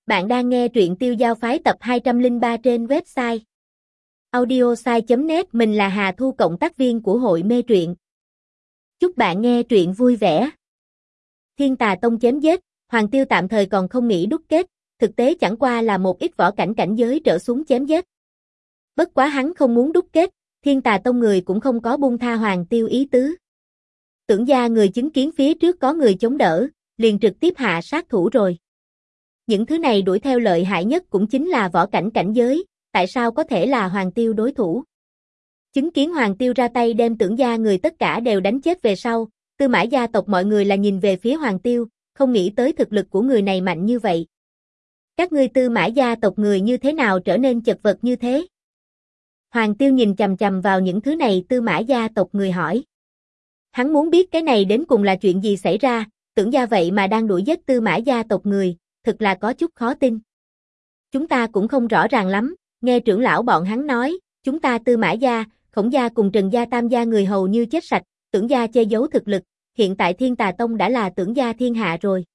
Bạn đang nghe truyện Tiêu Giao Phái tập 203 trên website audiosai.net. Mình là Hà Thu, cộng tác viên của hội mê truyện. Chúc bạn nghe truyện vui vẻ. Thiên Tà Tông chém giết, Hoàng Tiêu tạm thời còn không nghĩ đúc kết, thực tế chẳng qua là một ít võ cảnh cảnh giới trở xuống chém giết. Bất quá hắn không muốn đúc kết, Thiên Tà Tông người cũng không có buông tha Hoàng Tiêu ý tứ. Tưởng gia người chứng kiến phía trước có người chống đỡ, liền trực tiếp hạ sát thủ rồi. Những thứ này đuổi theo lợi hại nhất cũng chính là võ cảnh cảnh giới, tại sao có thể là Hoàng Tiêu đối thủ? Chứng kiến Hoàng Tiêu ra tay đem Tưởng gia người tất cả đều đánh chết về sau, Tư Mã gia tộc mọi người là nhìn về phía Hoàng Tiêu, không nghĩ tới thực lực của người này mạnh như vậy. Các ngươi Tư Mã gia tộc người như thế nào trở nên chật vật như thế? Hoàng Tiêu nhìn chằm chằm vào những thứ này Tư Mã gia tộc người hỏi. Hắn muốn biết cái này đến cùng là chuyện gì xảy ra, Tưởng gia vậy mà đang đuổi giết Tư Mã gia tộc người, thực là có chút khó tin. Chúng ta cũng không rõ ràng lắm, nghe trưởng lão bọn hắn nói, chúng ta Tư Mã gia, Khổng gia cùng Trần gia Tam gia người hầu như chết sạch, Tưởng gia che giấu thực lực, hiện tại Thiên Tà Tông đã là Tưởng gia thiên hạ rồi.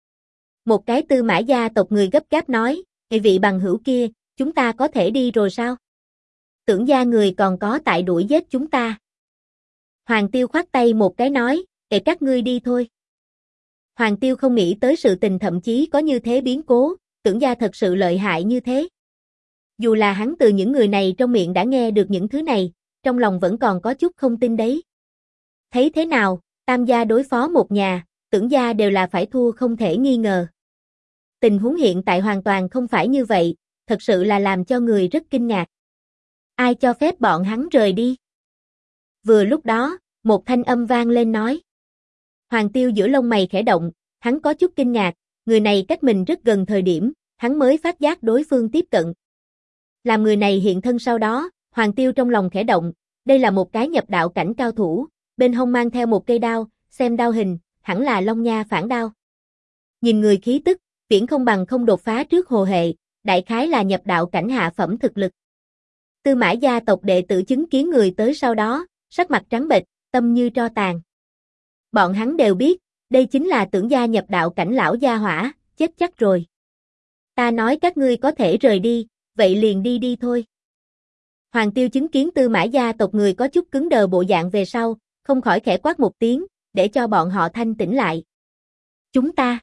Một cái Tư Mã gia tộc người gấp gáp nói, vị bằng hữu kia, chúng ta có thể đi rồi sao? Tưởng gia người còn có tại đuổi giết chúng ta. Hoàng Tiêu khoát tay một cái nói, các ngươi đi thôi. Hoàng Tiêu không nghĩ tới sự tình thậm chí có như thế biến cố, Tưởng gia thật sự lợi hại như thế. Dù là hắn từ những người này trong miệng đã nghe được những thứ này, trong lòng vẫn còn có chút không tin đấy. Thấy thế nào, Tam gia đối phó một nhà, Tưởng gia đều là phải thua không thể nghi ngờ. Tình huống hiện tại hoàn toàn không phải như vậy, thật sự là làm cho người rất kinh ngạc. Ai cho phép bọn hắn rời đi? Vừa lúc đó, một thanh âm vang lên nói. Hoàng Tiêu giữa lông mày khẽ động, hắn có chút kinh ngạc, người này cách mình rất gần thời điểm, hắn mới phát giác đối phương tiếp cận. Làm người này hiện thân sau đó, Hoàng Tiêu trong lòng khẽ động, đây là một cái nhập đạo cảnh cao thủ, bên hông mang theo một cây đao, xem đao hình, hẳn là Long Nha phản đao. Nhìn người khí tức, viễn không bằng không đột phá trước Hồ Hệ, đại khái là nhập đạo cảnh hạ phẩm thực lực. Tư Mã gia tộc đệ tử chứng kiến người tới sau đó, sắc mặt trắng bệch, tâm như tro tàn. Bọn hắn đều biết, đây chính là Tưởng gia nhập đạo cảnh lão gia hỏa, chết chắc rồi. Ta nói các ngươi có thể rời đi, vậy liền đi đi thôi. Hoàng Tiêu chứng kiến Tư Mã gia tộc người có chút cứng đờ bộ dạng về sau, không khỏi khẽ quát một tiếng, để cho bọn họ thanh tĩnh lại. Chúng ta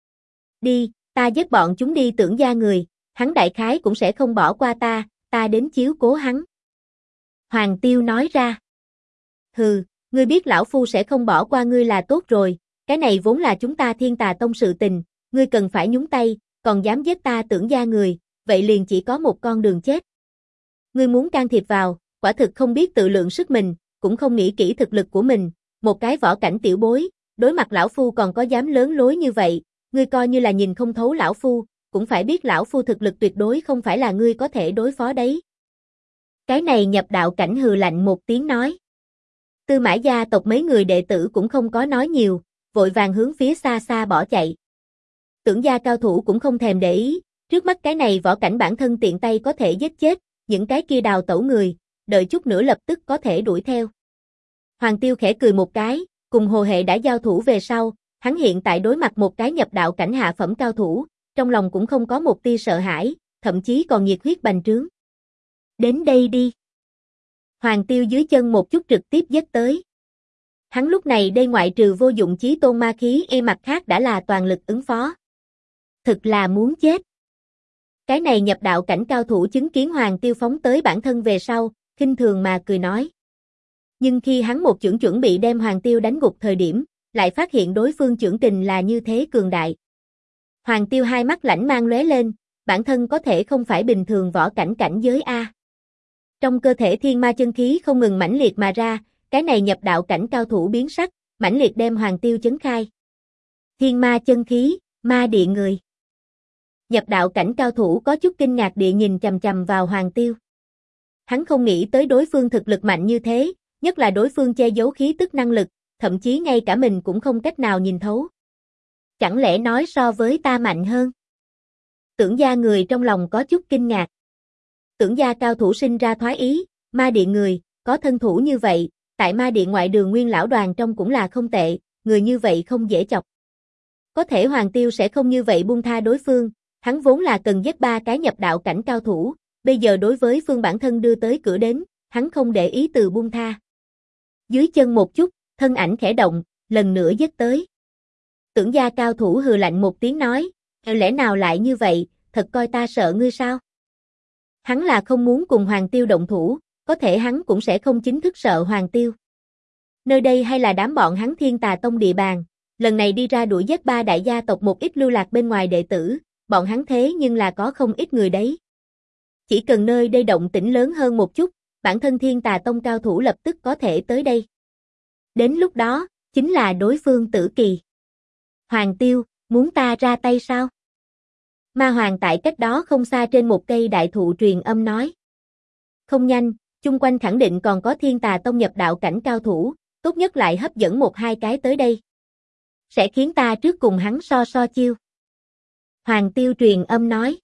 đi, ta giết bọn chúng đi. Tưởng gia người, hắn đại khái cũng sẽ không bỏ qua ta, ta đến chiếu cố hắn. Hoàng Tiêu nói ra. Hừ, ngươi biết lão phu sẽ không bỏ qua ngươi là tốt rồi, cái này vốn là chúng ta Thiên Tà Tông sự tình, ngươi cần phải nhúng tay, còn dám giết ta Tưởng gia người, vậy liền chỉ có một con đường chết. Ngươi muốn can thiệp vào, quả thực không biết tự lượng sức mình, cũng không nghĩ kỹ thực lực của mình, một cái võ cảnh tiểu bối, đối mặt lão phu còn có dám lớn lối như vậy, ngươi coi như là nhìn không thấu lão phu, cũng phải biết lão phu thực lực tuyệt đối không phải là ngươi có thể đối phó đấy. Cái này nhập đạo cảnh hừ lạnh một tiếng nói. Tư Mã gia tộc mấy người đệ tử cũng không có nói nhiều, vội vàng hướng phía xa xa bỏ chạy. Tưởng gia cao thủ cũng không thèm để ý, trước mắt cái này võ cảnh bản thân tiện tay có thể giết chết, những cái kia đào tẩu người, đợi chút nữa lập tức có thể đuổi theo. Hoàng Tiêu khẽ cười một cái, cùng Hồ Hệ đã giao thủ về sau, hắn hiện tại đối mặt một cái nhập đạo cảnh hạ phẩm cao thủ, trong lòng cũng không có một tia sợ hãi, thậm chí còn nhiệt huyết bành trướng. Đến đây đi. Hoàng Tiêu dưới chân một chút trực tiếp giết tới. Hắn lúc này đây ngoại trừ vô dụng chí tôn ma khí mặt khác đã là toàn lực ứng phó. Thực là muốn chết. Cái này nhập đạo cảnh cao thủ chứng kiến Hoàng Tiêu phóng tới bản thân về sau, khinh thường mà cười nói. Nhưng khi hắn một chưởng chuẩn bị đem Hoàng Tiêu đánh gục thời điểm, lại phát hiện đối phương chưởng kình là như thế cường đại. Hoàng Tiêu hai mắt lãnh mang lóe lên, bản thân có thể không phải bình thường võ cảnh cảnh giới A. Trong cơ thể thiên ma chân khí không ngừng mãnh liệt mà ra, cái này nhập đạo cảnh cao thủ biến sắc, mãnh liệt đem Hoàng Tiêu chấn khai. Thiên ma chân khí, ma địa người. Nhập đạo cảnh cao thủ có chút kinh ngạc địa nhìn chằm chằm vào Hoàng Tiêu. Hắn không nghĩ tới đối phương thực lực mạnh như thế, nhất là đối phương che giấu khí tức năng lực, thậm chí ngay cả mình cũng không cách nào nhìn thấu. Chẳng lẽ nói so với ta mạnh hơn? Tưởng gia người trong lòng có chút kinh ngạc. Tưởng gia cao thủ sinh ra thoái ý, ma địa người, có thân thủ như vậy, tại ma địa ngoại đường nguyên lão đoàn trong cũng là không tệ, người như vậy không dễ chọc. Có thể Hoàng Tiêu sẽ không như vậy buông tha đối phương, hắn vốn là cần giết 3 cái nhập đạo cảnh cao thủ, bây giờ đối với phương bản thân đưa tới cửa đến, hắn không để ý từ buông tha. Dưới chân một chút, thân ảnh khẽ động, lần nữa giết tới. Tưởng gia cao thủ hừ lạnh một tiếng nói, lẽ nào lại như vậy, thật coi ta sợ ngươi sao? Hắn là không muốn cùng Hoàng Tiêu động thủ, có thể hắn cũng sẽ không chính thức sợ Hoàng Tiêu. Nơi đây hay là đám bọn hắn Thiên Tà Tông địa bàn, lần này đi ra đuổi giết 3 đại gia tộc một ít lưu lạc bên ngoài đệ tử, bọn hắn thế nhưng là có không ít người đấy. Chỉ cần nơi đây động tĩnh lớn hơn một chút, bản thân Thiên Tà Tông cao thủ lập tức có thể tới đây. Đến lúc đó, chính là đối phương tử kỳ. Hoàng Tiêu, muốn ta ra tay sao? Ma Hoàng tại cách đó không xa trên một cây đại thụ truyền âm nói. Không nhanh, chung quanh khẳng định còn có Thiên Tà Tông nhập đạo cảnh cao thủ, tốt nhất lại hấp dẫn 1-2 cái tới đây. Sẽ khiến ta trước cùng hắn so chiêu. Hoàng Tiêu truyền âm nói.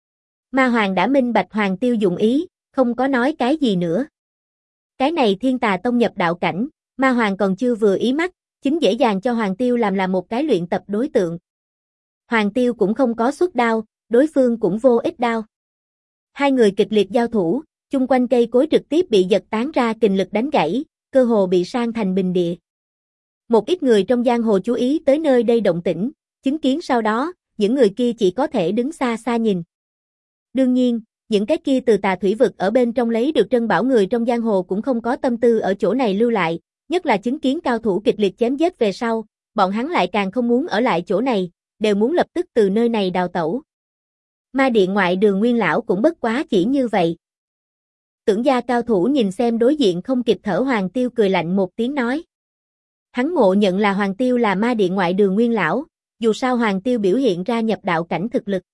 Ma Hoàng đã minh bạch Hoàng Tiêu dụng ý, không có nói cái gì nữa. Cái này Thiên Tà Tông nhập đạo cảnh, Ma Hoàng còn chưa vừa ý mắt, chính dễ dàng cho Hoàng Tiêu làm một cái luyện tập đối tượng. Hoàng Tiêu cũng không có xuất đao, đối phương cũng vô ích đao. Hai người kịch liệt giao thủ, chung quanh cây cối trực tiếp bị giật tán ra kình lực đánh gãy, cơ hồ bị san thành bình địa. Một ít người trong giang hồ chú ý tới nơi đây động tĩnh, chứng kiến sau đó, những người kia chỉ có thể đứng xa xa nhìn. Đương nhiên, những cái kia từ Tà Thủy vực ở bên trong lấy được trân bảo người trong giang hồ cũng không có tâm tư ở chỗ này lưu lại, nhất là chứng kiến cao thủ kịch liệt chém giết về sau, bọn hắn lại càng không muốn ở lại chỗ này, đều muốn lập tức từ nơi này đào tẩu. Ma điện ngoại Đường Nguyên lão cũng bất quá chỉ như vậy. Tưởng gia cao thủ nhìn xem đối diện không kịp thở Hoàng Tiêu cười lạnh một tiếng nói. Hắn ngộ nhận là Hoàng Tiêu là ma điện ngoại Đường Nguyên lão, dù sao Hoàng Tiêu biểu hiện ra nhập đạo cảnh thực lực.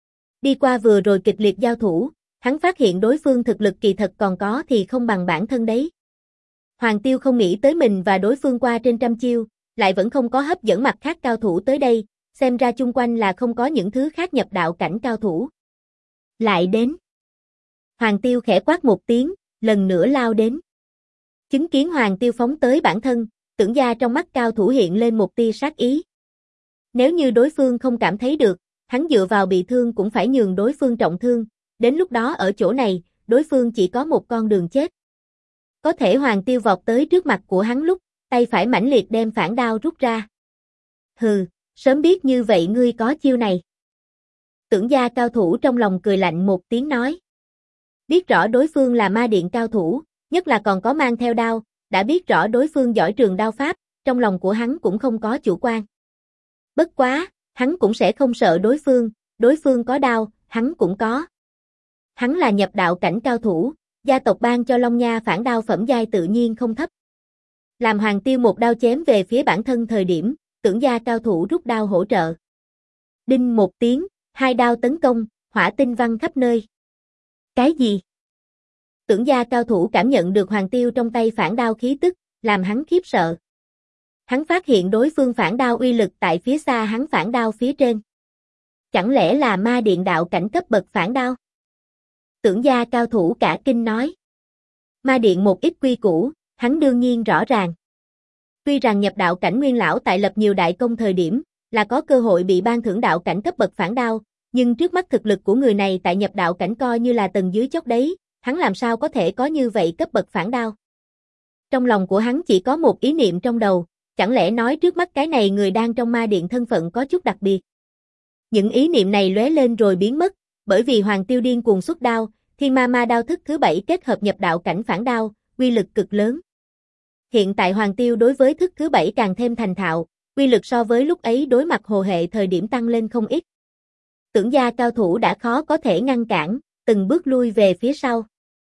Đi qua vừa rồi kịch liệt giao thủ, hắn phát hiện đối phương thực lực kỳ thật còn có thì không bằng bản thân đấy. Hoàng Tiêu không nghĩ tới mình và đối phương qua trên trăm chiêu, lại vẫn không có hấp dẫn mặt khác cao thủ tới đây, xem ra chung quanh là không có những thứ khác nhập đạo cảnh cao thủ. Lại đến. Hoàng Tiêu khẽ quát một tiếng, lần nữa lao đến. Chứng kiến Hoàng Tiêu phóng tới bản thân, Tưởng gia trong mắt cao thủ hiện lên một tia sát ý. Nếu như đối phương không cảm thấy được, hắn dựa vào bị thương cũng phải nhường đối phương trọng thương, đến lúc đó ở chỗ này, đối phương chỉ có một con đường chết. Có thể Hoàng Tiêu vọt tới trước mặt của hắn lúc, tay phải mãnh liệt đem phản đao rút ra. Hừ, sớm biết như vậy ngươi có chiêu này. Tưởng gia cao thủ trong lòng cười lạnh một tiếng nói. Biết rõ đối phương là ma điện cao thủ, nhất là còn có mang theo đao, đã biết rõ đối phương giỏi trường đao pháp, trong lòng của hắn cũng không có chủ quan. Bất quá, hắn cũng sẽ không sợ đối phương có đao, hắn cũng có. Hắn là nhập đạo cảnh cao thủ, gia tộc ban cho Long Nha phản đao phẩm giai tự nhiên không thấp. Làm Hoàng Tiêu một đao chém về phía bản thân thời điểm, Tưởng gia cao thủ rút đao hỗ trợ. Đinh một tiếng, 2 đao tấn công, hỏa tinh văng khắp nơi. Cái gì? Tưởng gia cao thủ cảm nhận được Hoàng Tiêu trong tay phản đao khí tức, làm hắn khiếp sợ. Hắn phát hiện đối phương phản đao uy lực tại phía xa hắn phản đao phía trên. Chẳng lẽ là ma điện đạo cảnh cấp bậc phản đao? Tưởng gia cao thủ cả kinh nói. Ma điện một ít quy củ, hắn đương nhiên rõ ràng. Tuy rằng nhập đạo cảnh nguyên lão tại lập nhiều đại công thời điểm, là có cơ hội bị ban thưởng đạo cảnh cấp bậc phản đao, nhưng trước mắt thực lực của người này tại nhập đạo cảnh coi như là tầng dưới chót đấy, hắn làm sao có thể có như vậy cấp bậc phản đao. Trong lòng của hắn chỉ có một ý niệm trong đầu, chẳng lẽ nói trước mắt cái này người đang trong ma điện thân phận có chút đặc biệt. Những ý niệm này lóe lên rồi biến mất, bởi vì Hoàng Tiêu điên cuồng xuất đao, Thiên Ma Ma đao thức thứ 7 kết hợp nhập đạo cảnh phản đao, uy lực cực lớn. Hiện tại Hoàng Tiêu đối với thức thứ 7 càng thêm thành thạo, uy lực so với lúc ấy đối mặt Hồ Hệ thời điểm tăng lên không ít. Tưởng gia cao thủ đã khó có thể ngăn cản, từng bước lui về phía sau.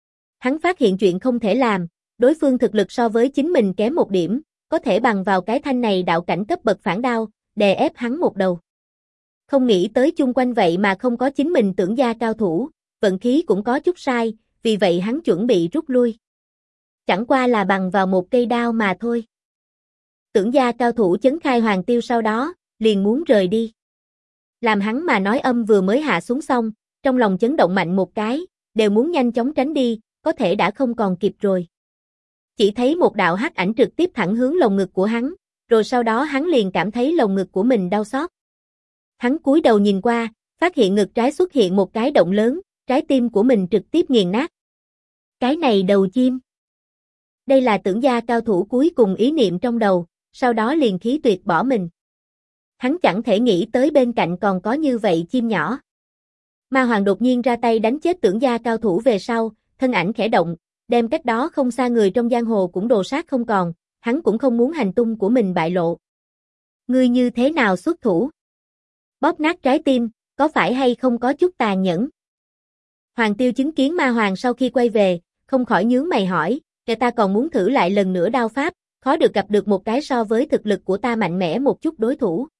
Hắn phát hiện chuyện không thể làm, đối phương thực lực so với chính mình kém một điểm, có thể bằng vào cái thanh này đạo cảnh cấp bậc phản đao, đè ép hắn một đầu. Không nghĩ tới chung quanh vậy mà không có chính mình Tưởng gia cao thủ, vận khí cũng có chút sai, vì vậy hắn chuẩn bị rút lui. Chẳng qua là bằng vào một cây đao mà thôi. Tưởng gia cao thủ chấn khai Hoàng Tiêu sau đó, liền muốn rời đi. Làm hắn mà nói âm vừa mới hạ xuống xong, trong lòng chấn động mạnh một cái, đều muốn nhanh chóng tránh đi, có thể đã không còn kịp rồi. Chỉ thấy một đạo hắc ảnh trực tiếp thẳng hướng lồng ngực của hắn, rồi sau đó hắn liền cảm thấy lồng ngực của mình đau xót. Hắn cúi đầu nhìn qua, phát hiện ngực trái xuất hiện một cái động lớn, trái tim của mình trực tiếp nghiền nát. Cái này đầu chim. Đây là tưởng gia cao thủ cuối cùng ý niệm trong đầu, sau đó liền khí tuyệt bỏ mình. Hắn chẳng thể nghĩ tới bên cạnh còn có như vậy chim nhỏ. Ma Hoàng đột nhiên ra tay đánh chết tưởng gia cao thủ về sau, thân ảnh khẽ động, đem cách đó không xa người trong giang hồ cũng đồ sát không còn, hắn cũng không muốn hành tung của mình bại lộ. Ngươi như thế nào xuất thủ? Bóp nát trái tim, có phải hay không có chút tàn nhẫn? Hoàng Tiêu chứng kiến Ma Hoàng sau khi quay về, không khỏi nhướng mày hỏi, kẻ ta còn muốn thử lại lần nữa đao pháp, khó được gặp được một cái so với thực lực của ta mạnh mẽ một chút đối thủ.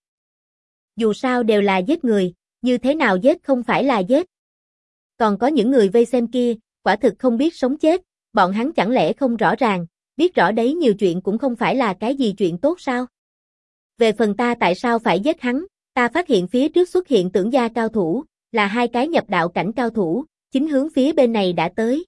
Dù sao đều là giết người, như thế nào giết không phải là giết. Còn có những người vây xem kia, quả thực không biết sống chết, bọn hắn chẳng lẽ không rõ ràng, biết rõ đấy nhiều chuyện cũng không phải là cái gì chuyện tốt sao? Về phần ta tại sao phải giết hắn, ta phát hiện phía trước xuất hiện tưởng gia cao thủ, là hai cái nhập đạo cảnh cao thủ, chính hướng phía bên này đã tới.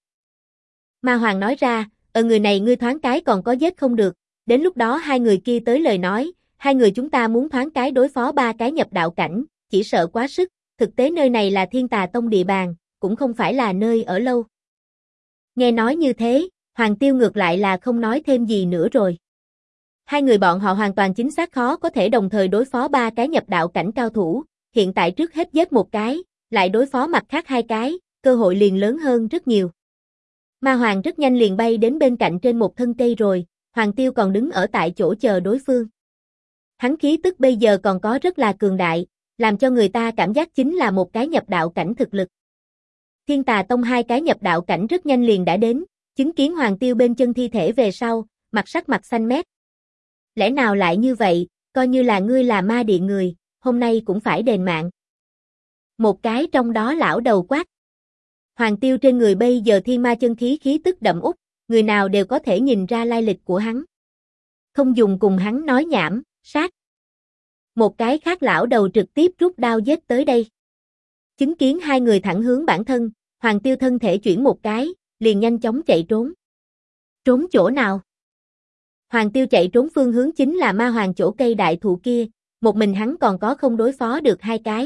Ma Hoàng nói ra, người này ngươi thoáng cái còn có giết không được, đến lúc đó hai người kia tới lời nói, hai người chúng ta muốn thoáng cái đối phó ba cái nhập đạo cảnh, chỉ sợ quá sức, thực tế nơi này là Thiên Tà Tông địa bàn, cũng không phải là nơi ở lâu. Nghe nói như thế, Hoàng Tiêu ngược lại là không nói thêm gì nữa rồi. Hai người bọn họ hoàn toàn chính xác khó có thể đồng thời đối phó ba cái nhập đạo cảnh cao thủ, hiện tại trước hết giết một cái, lại đối phó mặt khác hai cái, cơ hội liền lớn hơn rất nhiều. Ma Hoàng rất nhanh liền bay đến bên cạnh trên một thân cây rồi, Hoàng Tiêu còn đứng ở tại chỗ chờ đối phương. Hắn khí tức bây giờ còn có rất là cường đại, làm cho người ta cảm giác chính là một cái nhập đạo cảnh thực lực. Thiên Tà Tông hai cái nhập đạo cảnh rất nhanh liền đã đến, chứng kiến Hoàng Tiêu bên chân thi thể về sau, sắc mặt xanh mét. Lẽ nào lại như vậy, coi như là ngươi là ma điện người, hôm nay cũng phải đền mạng. Một cái trong đó lão đầu quát. Hoàng Tiêu trên người bây giờ thiên ma chân khí khí tức đậm út, người nào đều có thể nhìn ra lai lịch của hắn. Không dùng cùng hắn nói nhảm, sát. Một cái khác lão đầu trực tiếp rút đao giết tới đây. Chứng kiến hai người thẳng hướng bản thân, Hoàng Tiêu thân thể chuyển một cái, liền nhanh chóng chạy trốn. Trốn chỗ nào? Hoàng Tiêu chạy trốn phương hướng chính là Ma Hoàng chỗ cây đại thụ kia, một mình hắn còn có không đối phó được hai cái.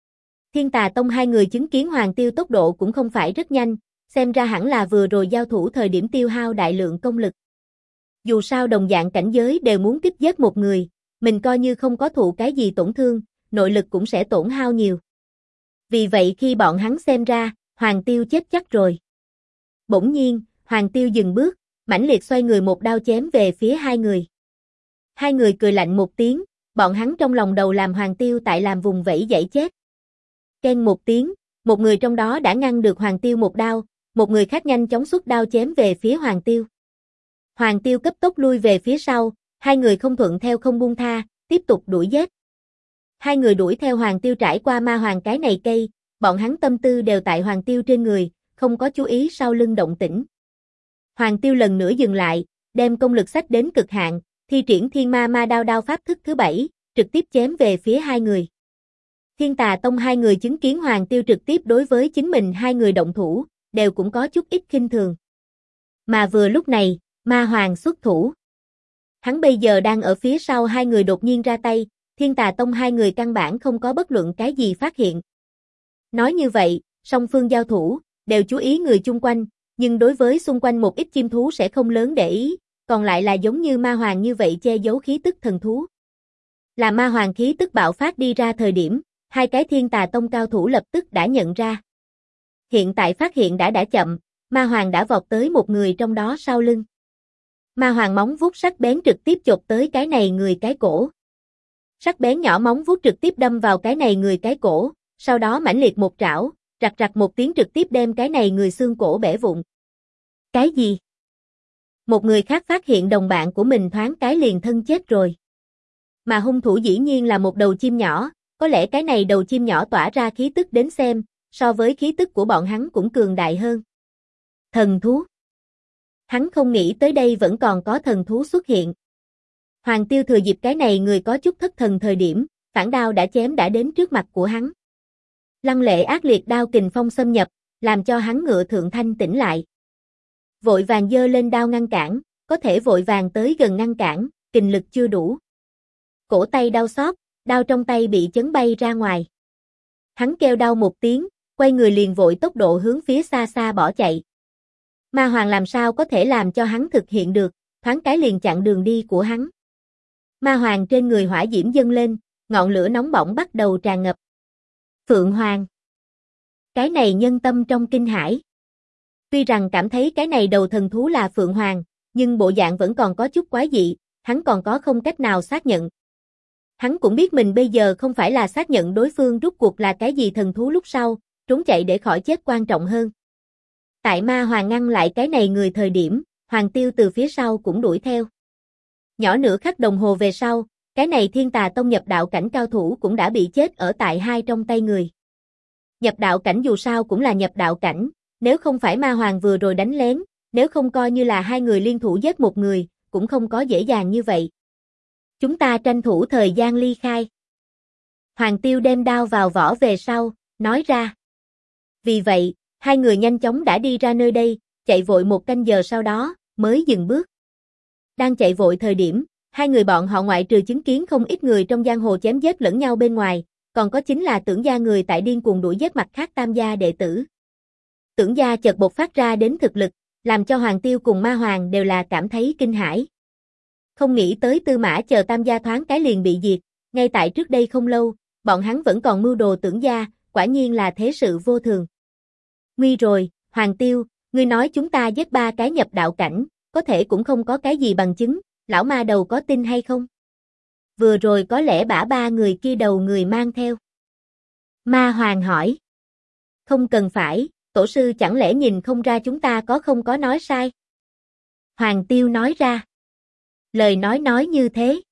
Thiên Tà Tông hai người chứng kiến Hoàng Tiêu tốc độ cũng không phải rất nhanh, xem ra hẳn là vừa rồi giao thủ thời điểm tiêu hao đại lượng công lực. Dù sao đồng dạng cảnh giới đều muốn tiếp giết một người, mình coi như không có thụ cái gì tổn thương, nội lực cũng sẽ tổn hao nhiều. Vì vậy khi bọn hắn xem ra, Hoàng Tiêu chết chắc rồi. Bỗng nhiên, Hoàng Tiêu dừng bước, mãnh liệt xoay người một đao chém về phía hai người. Hai người cười lạnh một tiếng, bọn hắn trong lòng đầu làm Hoàng Tiêu tại làm vùng vẫy dãy chết. Keng một tiếng, một người trong đó đã ngăn được Hoàng Tiêu một đao, một người khác nhanh chóng xuất đao chém về phía Hoàng Tiêu. Hoàng Tiêu cấp tốc lui về phía sau, hai người không thuận theo không buông tha, tiếp tục đuổi giết. Hai người đuổi theo Hoàng Tiêu trải qua Ma Hoàng cái này cây, bọn hắn tâm tư đều tại Hoàng Tiêu trên người, không có chú ý sau lưng động tĩnh. Hoàng Tiêu lần nữa dừng lại, đem công lực xách đến cực hạn, thi triển Thiên Ma Ma Đao đao pháp thức thứ 7, trực tiếp chém về phía hai người. Thiên Tà Tông hai người chứng kiến Hoàng Tiêu trực tiếp đối với chính mình hai người động thủ, đều cũng có chút ít khinh thường. Mà vừa lúc này, Ma Hoàng xuất thủ. Hắn bây giờ đang ở phía sau hai người đột nhiên ra tay, Thiên Tà Tông hai người căn bản không có bất luận cái gì phát hiện. Nói như vậy, song phương giao thủ, đều chú ý người chung quanh, nhưng đối với xung quanh một ít chim thú sẽ không lớn để ý, còn lại là giống như Ma Hoàng như vậy che giấu khí tức thần thú. Là Ma Hoàng khí tức bạo phát đi ra thời điểm, hai cái Thiên Tà Tông cao thủ lập tức đã nhận ra. Hiện tại phát hiện đã chậm, Ma Hoàng đã vọt tới một người trong đó sau lưng. Ma Hoàng móng vuốt sắc bén trực tiếp chộp tới cái này người cái cổ. Sắc bén nhỏ móng vuốt trực tiếp đâm vào cái này người cái cổ, sau đó mãnh liệt một trảo, rạch rạch một tiếng trực tiếp đem cái này người xương cổ bẻ vụn. Cái gì? Một người khác phát hiện đồng bạn của mình thoáng cái liền thân chết rồi. Mà hung thủ dĩ nhiên là một đầu chim nhỏ, có lẽ cái này đầu chim nhỏ tỏa ra khí tức đến xem, so với khí tức của bọn hắn cũng cường đại hơn. Thần thú. Hắn không nghĩ tới đây vẫn còn có thần thú xuất hiện. Hoàng Tiêu thừa dịp cái này người có chút thất thần thời điểm, phản đao đã chém đã đến trước mặt của hắn. Lăng lệ ác liệt đao kình phong xâm nhập, làm cho hắn ngựa thượng thanh tỉnh lại. Vội vàng giơ lên đao ngăn cản, có thể vội vàng tới gần ngăn cản, kình lực chưa đủ. Cổ tay đau xót, đao trong tay bị chấn bay ra ngoài. Hắn kêu đau một tiếng, quay người liền vội tốc độ hướng phía xa xa bỏ chạy. Ma Hoàng làm sao có thể làm cho hắn thực hiện được, thoáng cái liền chặn đường đi của hắn. Ma Hoàng trên người hỏa diễm dâng lên, ngọn lửa nóng bỏng bắt đầu tràn ngập. Phượng Hoàng. Cái này nhân tâm trong kinh hãi. Tuy rằng cảm thấy cái này đầu thần thú là Phượng Hoàng, nhưng bộ dạng vẫn còn có chút quái dị, hắn còn có không cách nào xác nhận. Hắn cũng biết mình bây giờ không phải là xác nhận đối phương rút cuộc là cái gì thần thú lúc sau, trốn chạy để khỏi chết quan trọng hơn. Tại Ma Hoàng ngăn lại cái này người thời điểm, Hoàng Tiêu từ phía sau cũng đuổi theo. Nhỏ nửa khắc đồng hồ về sau, cái này Thiên Tà Tông nhập đạo cảnh cao thủ cũng đã bị chết ở tại hai trong tay người. Nhập đạo cảnh dù sao cũng là nhập đạo cảnh, nếu không phải Ma Hoàng vừa rồi đánh lén, nếu không coi như là hai người liên thủ giết một người, cũng không có dễ dàng như vậy. Chúng ta tranh thủ thời gian ly khai. Hoàng Tiêu đem đao vào vỏ về sau, nói ra. Vì vậy, hai người nhanh chóng đã đi ra nơi đây, chạy vội một canh giờ sau đó, mới dừng bước. Đang chạy vội thời điểm, hai người bọn họ ngoại trừ chứng kiến không ít người trong giang hồ chém giết lẫn nhau bên ngoài, còn có chính là Tưởng gia người tại điên cuồng đuổi giết mặt khác Tam gia đệ tử. Tưởng gia chợt bộc phát ra đến thực lực, làm cho Hoàng Tiêu cùng Ma Hoàng đều là cảm thấy kinh hãi. Không nghĩ tới Tư Mã chờ Tam gia thoáng cái liền bị diệt, ngay tại trước đây không lâu, bọn hắn vẫn còn mưu đồ Tưởng gia, quả nhiên là thế sự vô thường. Nguy rồi, Hoàng Tiêu, ngươi nói chúng ta giết 3 cái nhập đạo cảnh, có thể cũng không có cái gì bằng chứng, lão ma đầu có tin hay không? Vừa rồi có lẽ bả 3 người kia đầu người mang theo. Ma Hoàng hỏi. Không cần phải, tổ sư chẳng lẽ nhìn không ra chúng ta không có nói sai? Hoàng Tiêu nói ra. Lời nói như thế.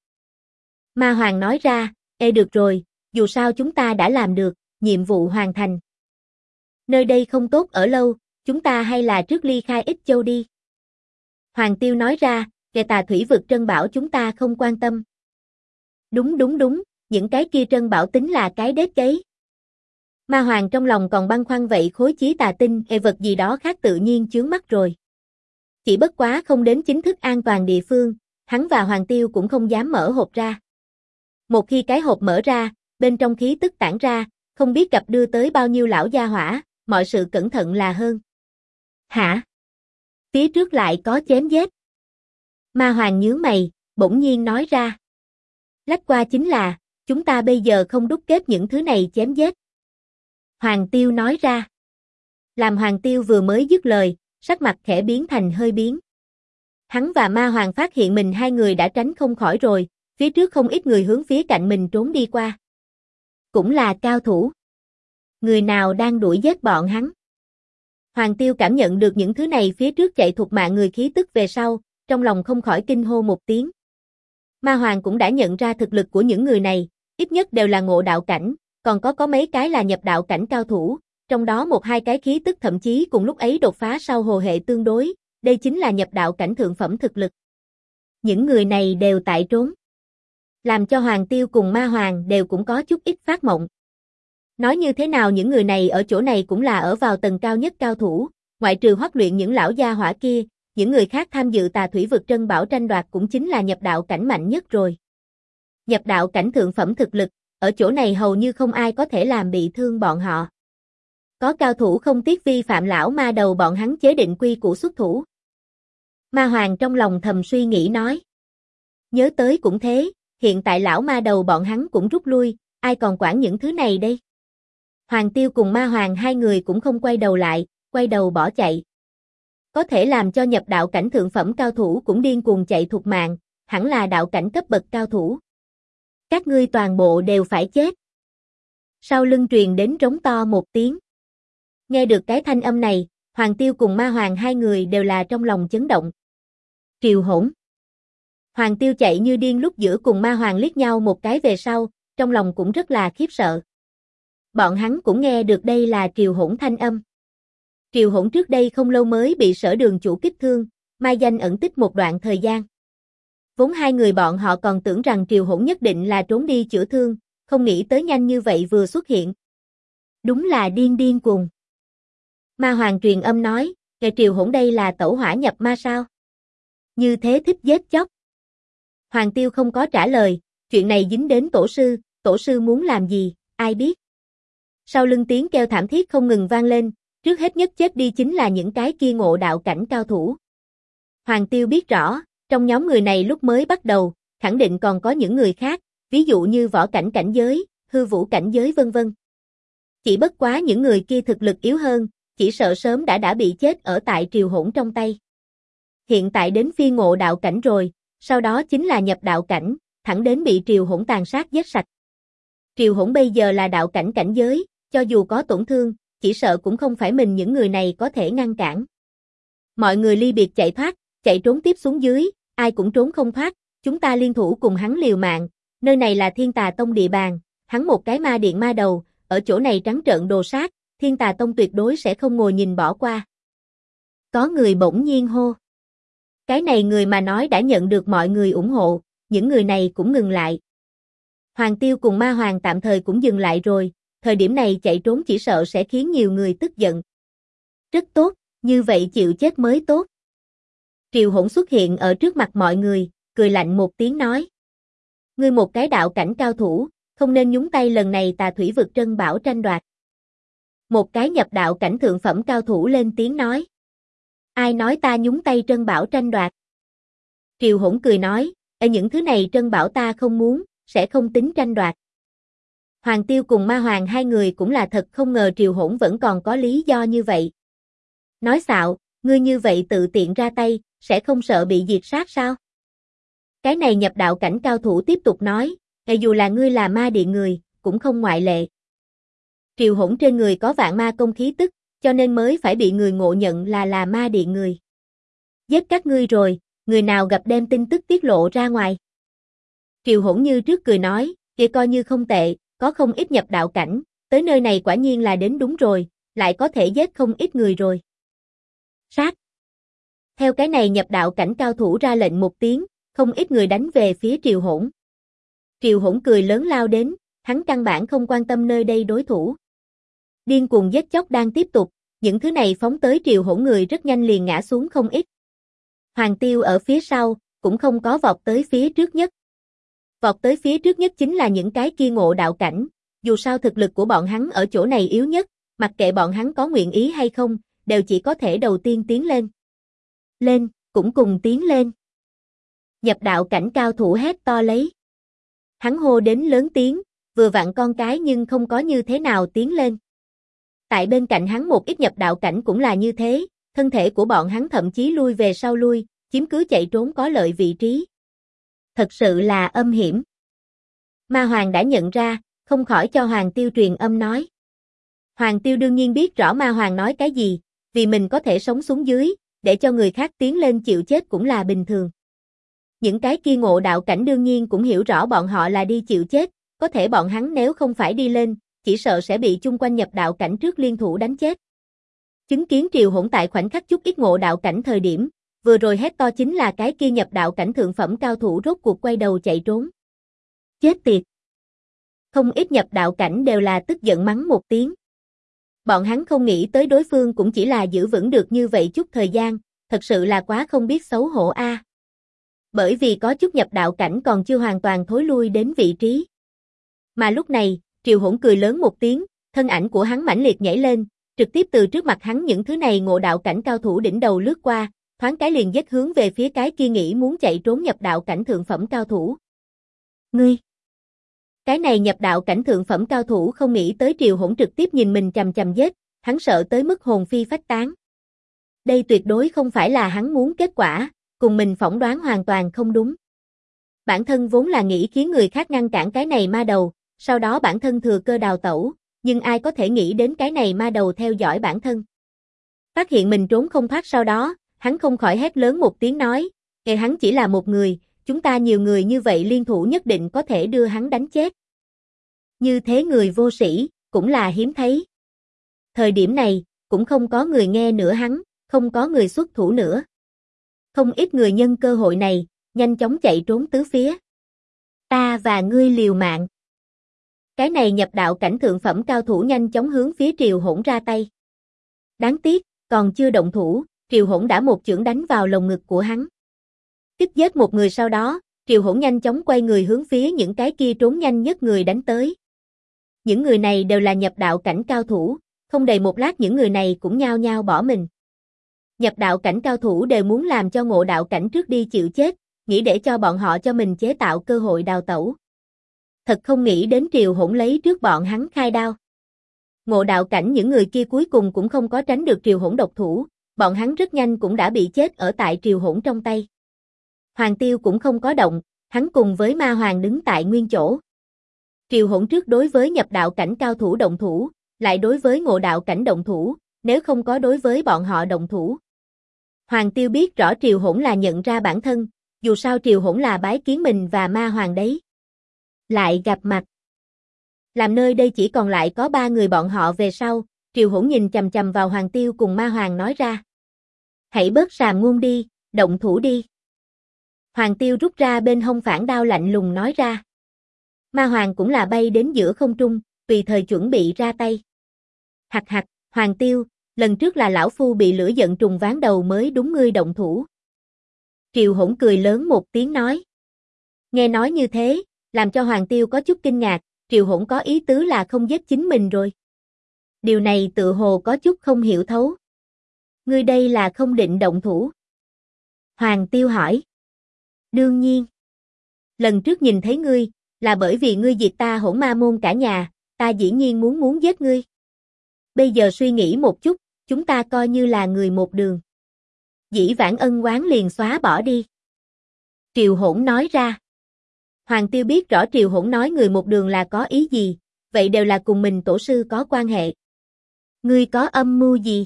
Ma Hoàng nói ra, được rồi, dù sao chúng ta đã làm được, nhiệm vụ hoàn thành. Nơi đây không tốt ở lâu, chúng ta hay là trước ly khai Ích Châu đi. Hoàng Tiêu nói ra, kẻ Tà Thủy vực trân bảo chúng ta không quan tâm. Đúng, những cái kia trân bảo tính là cái đết cấy. Ma Hoàng trong lòng còn băn khoăn vậy khối chí tà tinh, vật gì đó khác tự nhiên chướng mắt rồi. Chỉ bất quá không đến chính thức an toàn địa phương, hắn và Hoàng Tiêu cũng không dám mở hộp ra. Một khi cái hộp mở ra, bên trong khí tức tản ra, không biết gặp đưa tới bao nhiêu lão gia hỏa, mọi sự cẩn thận là hơn. Hả? Phía trước lại có chém giết. Ma Hoàng nhướng mày, bỗng nhiên nói ra. Lách qua chính là, chúng ta bây giờ không đúc kết những thứ này chém giết. Hoàng Tiêu nói ra. Làm Hoàng Tiêu vừa mới dứt lời, sắc mặt khẽ biến thành hơi biến. Hắn và Ma Hoàng phát hiện mình hai người đã tránh không khỏi rồi, phía trước không ít người hướng phía cạnh mình trốn đi qua. Cũng là cao thủ. Người nào đang đuổi giết bọn hắn? Hoàng Tiêu cảm nhận được những thứ này phía trước chạy thuộc mạng người khí tức về sau, trong lòng không khỏi kinh hô một tiếng. Ma Hoàng cũng đã nhận ra thực lực của những người này, ít nhất đều là ngộ đạo cảnh, còn có mấy cái là nhập đạo cảnh cao thủ, trong đó một hai cái khí tức thậm chí cùng lúc ấy đột phá sau hồ hệ tương đối, đây chính là nhập đạo cảnh thượng phẩm thực lực. Những người này đều tại trốn. Làm cho Hoàng Tiêu cùng Ma Hoàng đều cũng có chút ít phát mộng. Nói như thế nào những người này ở chỗ này cũng là ở vào tầng cao nhất cao thủ, ngoại trừ Hoắc Luyện những lão gia hỏa kia, những người khác tham dự Tà Thủy vực trân bảo tranh đoạt cũng chính là nhập đạo cảnh mạnh nhất rồi. Nhập đạo cảnh thượng phẩm thực lực, ở chỗ này hầu như không ai có thể làm bị thương bọn họ. Có cao thủ không tiếc vi phạm lão ma đầu bọn hắn chế định quy củ xuất thủ. Ma Hoàng trong lòng thầm suy nghĩ nói. Nhớ tới cũng thế, hiện tại lão ma đầu bọn hắn cũng rút lui, ai còn quản những thứ này đây? Hoàng Tiêu cùng Ma Hoàng hai người cũng không quay đầu lại, quay đầu bỏ chạy. Có thể làm cho nhập đạo cảnh thượng phẩm cao thủ cũng điên cuồng chạy thục mạng, hẳn là đạo cảnh cấp bậc cao thủ. Các ngươi toàn bộ đều phải chết. Sau lưng truyền đến rống to một tiếng. Nghe được cái thanh âm này, Hoàng Tiêu cùng Ma Hoàng hai người đều là trong lòng chấn động. Triều hỗn. Hoàng Tiêu chạy như điên lúc giữa cùng Ma Hoàng liếc nhau một cái về sau, trong lòng cũng rất là khiếp sợ. Bọn hắn cũng nghe được đây là Triều hỗn thanh âm. Triều hỗn trước đây không lâu mới bị Sở Đường chủ kích thương, mai danh ẩn tích một đoạn thời gian. Vốn hai người bọn họ còn tưởng rằng Triều hỗn nhất định là trốn đi chữa thương, không nghĩ tới nhanh như vậy vừa xuất hiện. Đúng là điên cuồng. Ma Hoàng truyền âm nói, kẻ Triều hỗn đây là tẩu hỏa nhập ma sao? Như thế thích giết chóc. Hoàng Tiêu không có trả lời, chuyện này dính đến tổ sư muốn làm gì, ai biết. Sau lưng tiếng kêu thảm thiết không ngừng vang lên, trước hết nhất chết đi chính là những cái kia ngộ đạo cảnh cao thủ. Hoàng Tiêu biết rõ, trong nhóm người này lúc mới bắt đầu, khẳng định còn có những người khác, ví dụ như võ cảnh cảnh giới, hư vũ cảnh giới vân vân. Chỉ bất quá những người kia thực lực yếu hơn, chỉ sợ sớm đã bị chết ở tại Triều Hỗn trong tay. Hiện tại đến phi ngộ đạo cảnh rồi, sau đó chính là nhập đạo cảnh, thẳng đến bị Triều Hỗn tàn sát giết sạch. Triều Hỗn bây giờ là đạo cảnh cảnh giới, cho dù có tổn thương, chỉ sợ cũng không phải mình những người này có thể ngăn cản. Mọi người ly biệt chạy thoát, chạy trốn tiếp xuống dưới, ai cũng trốn không thoát, chúng ta liên thủ cùng hắn liều mạng, nơi này là Thiên Tà Tông địa bàn, hắn một cái ma điện ma đầu, ở chỗ này trắng trợn đồ sát, Thiên Tà Tông tuyệt đối sẽ không ngồi nhìn bỏ qua. Có người bỗng nhiên hô. Cái này người mà nói đã nhận được mọi người ủng hộ, những người này cũng ngừng lại. Hoàng Tiêu cùng Ma Hoàng tạm thời cũng dừng lại rồi, thời điểm này chạy trốn chỉ sợ sẽ khiến nhiều người tức giận. Rất tốt, như vậy chịu chết mới tốt. Triều Hỗn xuất hiện ở trước mặt mọi người, cười lạnh một tiếng nói. Ngươi một cái đạo cảnh cao thủ, không nên nhúng tay lần này Tà Thủy vực Trân Bảo tranh đoạt. Một cái nhập đạo cảnh thượng phẩm cao thủ lên tiếng nói. Ai nói ta nhúng tay Trân Bảo tranh đoạt? Triều Hỗn cười nói, ở những thứ này Trân Bảo ta không muốn, sẽ không tính tranh đoạt. Hoàng Tiêu cùng Ma Hoàng hai người cũng là thật không ngờ Triều Hỗn vẫn còn có lý do như vậy. Nói xạo, ngươi như vậy tự tiện ra tay, sẽ không sợ bị diệt sát sao? Cái này nhập đạo cảnh cao thủ tiếp tục nói, dù là ngươi là ma điện người, cũng không ngoại lệ. Triều Hỗn trên người có vạn ma công khí tức, cho nên mới phải bị người ngộ nhận là ma điện người. Giết các ngươi rồi, người nào gặp đem tin tức tiết lộ ra ngoài. Triều Hỗn như trước cười nói, kia coi như không tệ, có không ít nhập đạo cảnh, tới nơi này quả nhiên là đến đúng rồi, lại có thể giết không ít người rồi. Sát. Theo cái này nhập đạo cảnh cao thủ ra lệnh một tiếng, không ít người đánh về phía Triều Hỗn. Triều Hỗn cười lớn lao đến, hắn căn bản không quan tâm nơi đây đối thủ. Điên cuồng giết chóc đang tiếp tục, những thứ này phóng tới Triều Hỗn người rất nhanh liền ngã xuống không ít. Hoàng Tiêu ở phía sau, cũng không có vọt tới phía trước nhất. Vọt tới phía trước nhất chính là những cái kia ngộ đạo cảnh, dù sao thực lực của bọn hắn ở chỗ này yếu nhất, mặc kệ bọn hắn có nguyện ý hay không, đều chỉ có thể đầu tiên tiến lên. Lên, cũng cùng tiến lên. Nhập đạo cảnh cao thủ hét to lấy. Hắn hô đến lớn tiếng, vừa vặn con cái nhưng không có như thế nào tiến lên. Tại bên cạnh hắn một ít nhập đạo cảnh cũng là như thế, thân thể của bọn hắn thậm chí lui về sau lui, chiếm cứ chạy trốn có lợi vị trí. Thật sự là âm hiểm. Ma Hoàng đã nhận ra, không khỏi cho Hoàng Tiêu truyền âm nói. Hoàng Tiêu đương nhiên biết rõ Ma Hoàng nói cái gì, vì mình có thể sống xuống dưới, để cho người khác tiến lên chịu chết cũng là bình thường. Những cái kia ngộ đạo cảnh đương nhiên cũng hiểu rõ bọn họ là đi chịu chết, có thể bọn hắn nếu không phải đi lên, chỉ sợ sẽ bị chung quanh nhập đạo cảnh trước liên thủ đánh chết. Chứng kiến Triều Hỗn tại khoảnh khắc chút ít ngộ đạo cảnh thời điểm, vừa rồi hét to chính là cái kia nhập đạo cảnh thượng phẩm cao thủ rốt cuộc quay đầu chạy trốn. Chết tiệt! Không ít nhập đạo cảnh đều là tức giận mắng một tiếng. Bọn hắn không nghĩ tới đối phương cũng chỉ là giữ vững được như vậy chút thời gian, thật sự là quá không biết xấu hổ a. Bởi vì có chút nhập đạo cảnh còn chưa hoàn toàn thối lui đến vị trí. Mà lúc này, Triều Hỗn cười lớn một tiếng, thân ảnh của hắn mãnh liệt nhảy lên, trực tiếp từ trước mặt hắn những thứ này ngộ đạo cảnh cao thủ đỉnh đầu lướt qua, thoáng cái liền giết hướng về phía cái kia nghĩ muốn chạy trốn nhập đạo cảnh thượng phẩm cao thủ. Ngươi! Cái này nhập đạo cảnh thượng phẩm cao thủ không nghĩ tới Triều Hỗn trực tiếp nhìn mình chằm chằm giết, hắn sợ tới mức hồn phi phách tán. Đây tuyệt đối không phải là hắn muốn kết quả, cùng mình phỏng đoán hoàn toàn không đúng. Bản thân vốn là nghĩ khiến người khác ngăn cản cái này ma đầu, sau đó bản thân thừa cơ đào tẩu, nhưng ai có thể nghĩ đến cái này ma đầu theo dõi bản thân. Phát hiện mình trốn không thoát sau đó, hắn không khỏi hét lớn một tiếng nói, hắn chỉ là một người, chúng ta nhiều người như vậy liên thủ nhất định có thể đưa hắn đánh chết. Như thế người vô sĩ, cũng là hiếm thấy. Thời điểm này, cũng không có người nghe nữa hắn, không có người xuất thủ nữa. Không ít người nhân cơ hội này, nhanh chóng chạy trốn tứ phía. Ta và ngươi liều mạng. Cái này nhập đạo cảnh thượng phẩm cao thủ nhanh chóng hướng phía Triều Hỗn ra tay. Đáng tiếc, còn chưa động thủ, Triều Hỗn đã một chưởng đánh vào lồng ngực của hắn. Kích giết một người sau đó, Triều Hỗn nhanh chóng quay người hướng phía những cái kia trốn nhanh nhất người đánh tới. những người này đều là nhập đạo cảnh cao thủ, không đầy một lát những người này cũng nhao nhao bỏ mình. Nhập đạo cảnh cao thủ đều muốn làm cho ngộ đạo cảnh trước đi chịu chết, nghĩ để cho bọn họ cho mình chế tạo cơ hội đào tẩu. Thật không nghĩ đến Triều Hỗn lấy trước bọn hắn khai đao. Ngộ đạo cảnh những người kia cuối cùng cũng không có tránh được Triều Hỗn độc thủ, bọn hắn rất nhanh cũng đã bị chết ở tại Triều Hỗn trong tay. Hoàng Tiêu cũng không có động, hắn cùng với Ma Hoàng đứng tại nguyên chỗ. Triều Hỗn trước đối với nhập đạo cảnh cao thủ động thủ, lại đối với ngộ đạo cảnh động thủ, nếu không có đối với bọn họ động thủ. Hoàng Tiêu biết rõ Triều Hỗn là nhận ra bản thân, dù sao Triều Hỗn là bái kiến mình và Ma Hoàng đấy. Lại gặp mặt. Làm nơi đây chỉ còn lại có 3 người bọn họ về sau, Triều Hỗn nhìn chằm chằm vào Hoàng Tiêu cùng Ma Hoàng nói ra. Hãy bớt sàm ngôn đi, động thủ đi. Hoàng Tiêu rút ra bên hông phản đao lạnh lùng nói ra. Ma Hoàng cũng là bay đến giữa không trung, tùy thời chuẩn bị ra tay. Hặc hặc, Hoàng Tiêu, lần trước là lão phu bị lửa giận trùng ván đầu mới đúng ngươi động thủ. Triều Hỗn cười lớn một tiếng nói. Nghe nói như thế, làm cho Hoàng Tiêu có chút kinh ngạc, Triều Hỗn có ý tứ là không giết chính mình rồi. Điều này tự hồ có chút không hiểu thấu. Ngươi đây là không định động thủ. Hoàng Tiêu hỏi. Đương nhiên. Lần trước nhìn thấy ngươi, là bởi vì ngươi diệt ta Hỗn Ma môn cả nhà, ta dĩ nhiên muốn giết ngươi. Bây giờ suy nghĩ một chút, chúng ta coi như là người một đường. Dĩ vãng ân oán liền xóa bỏ đi. Triều Hỗn nói ra. Hoàng Tiêu biết rõ Triều Hỗn nói người một đường là có ý gì, vậy đều là cùng mình tổ sư có quan hệ. Ngươi có âm mưu gì?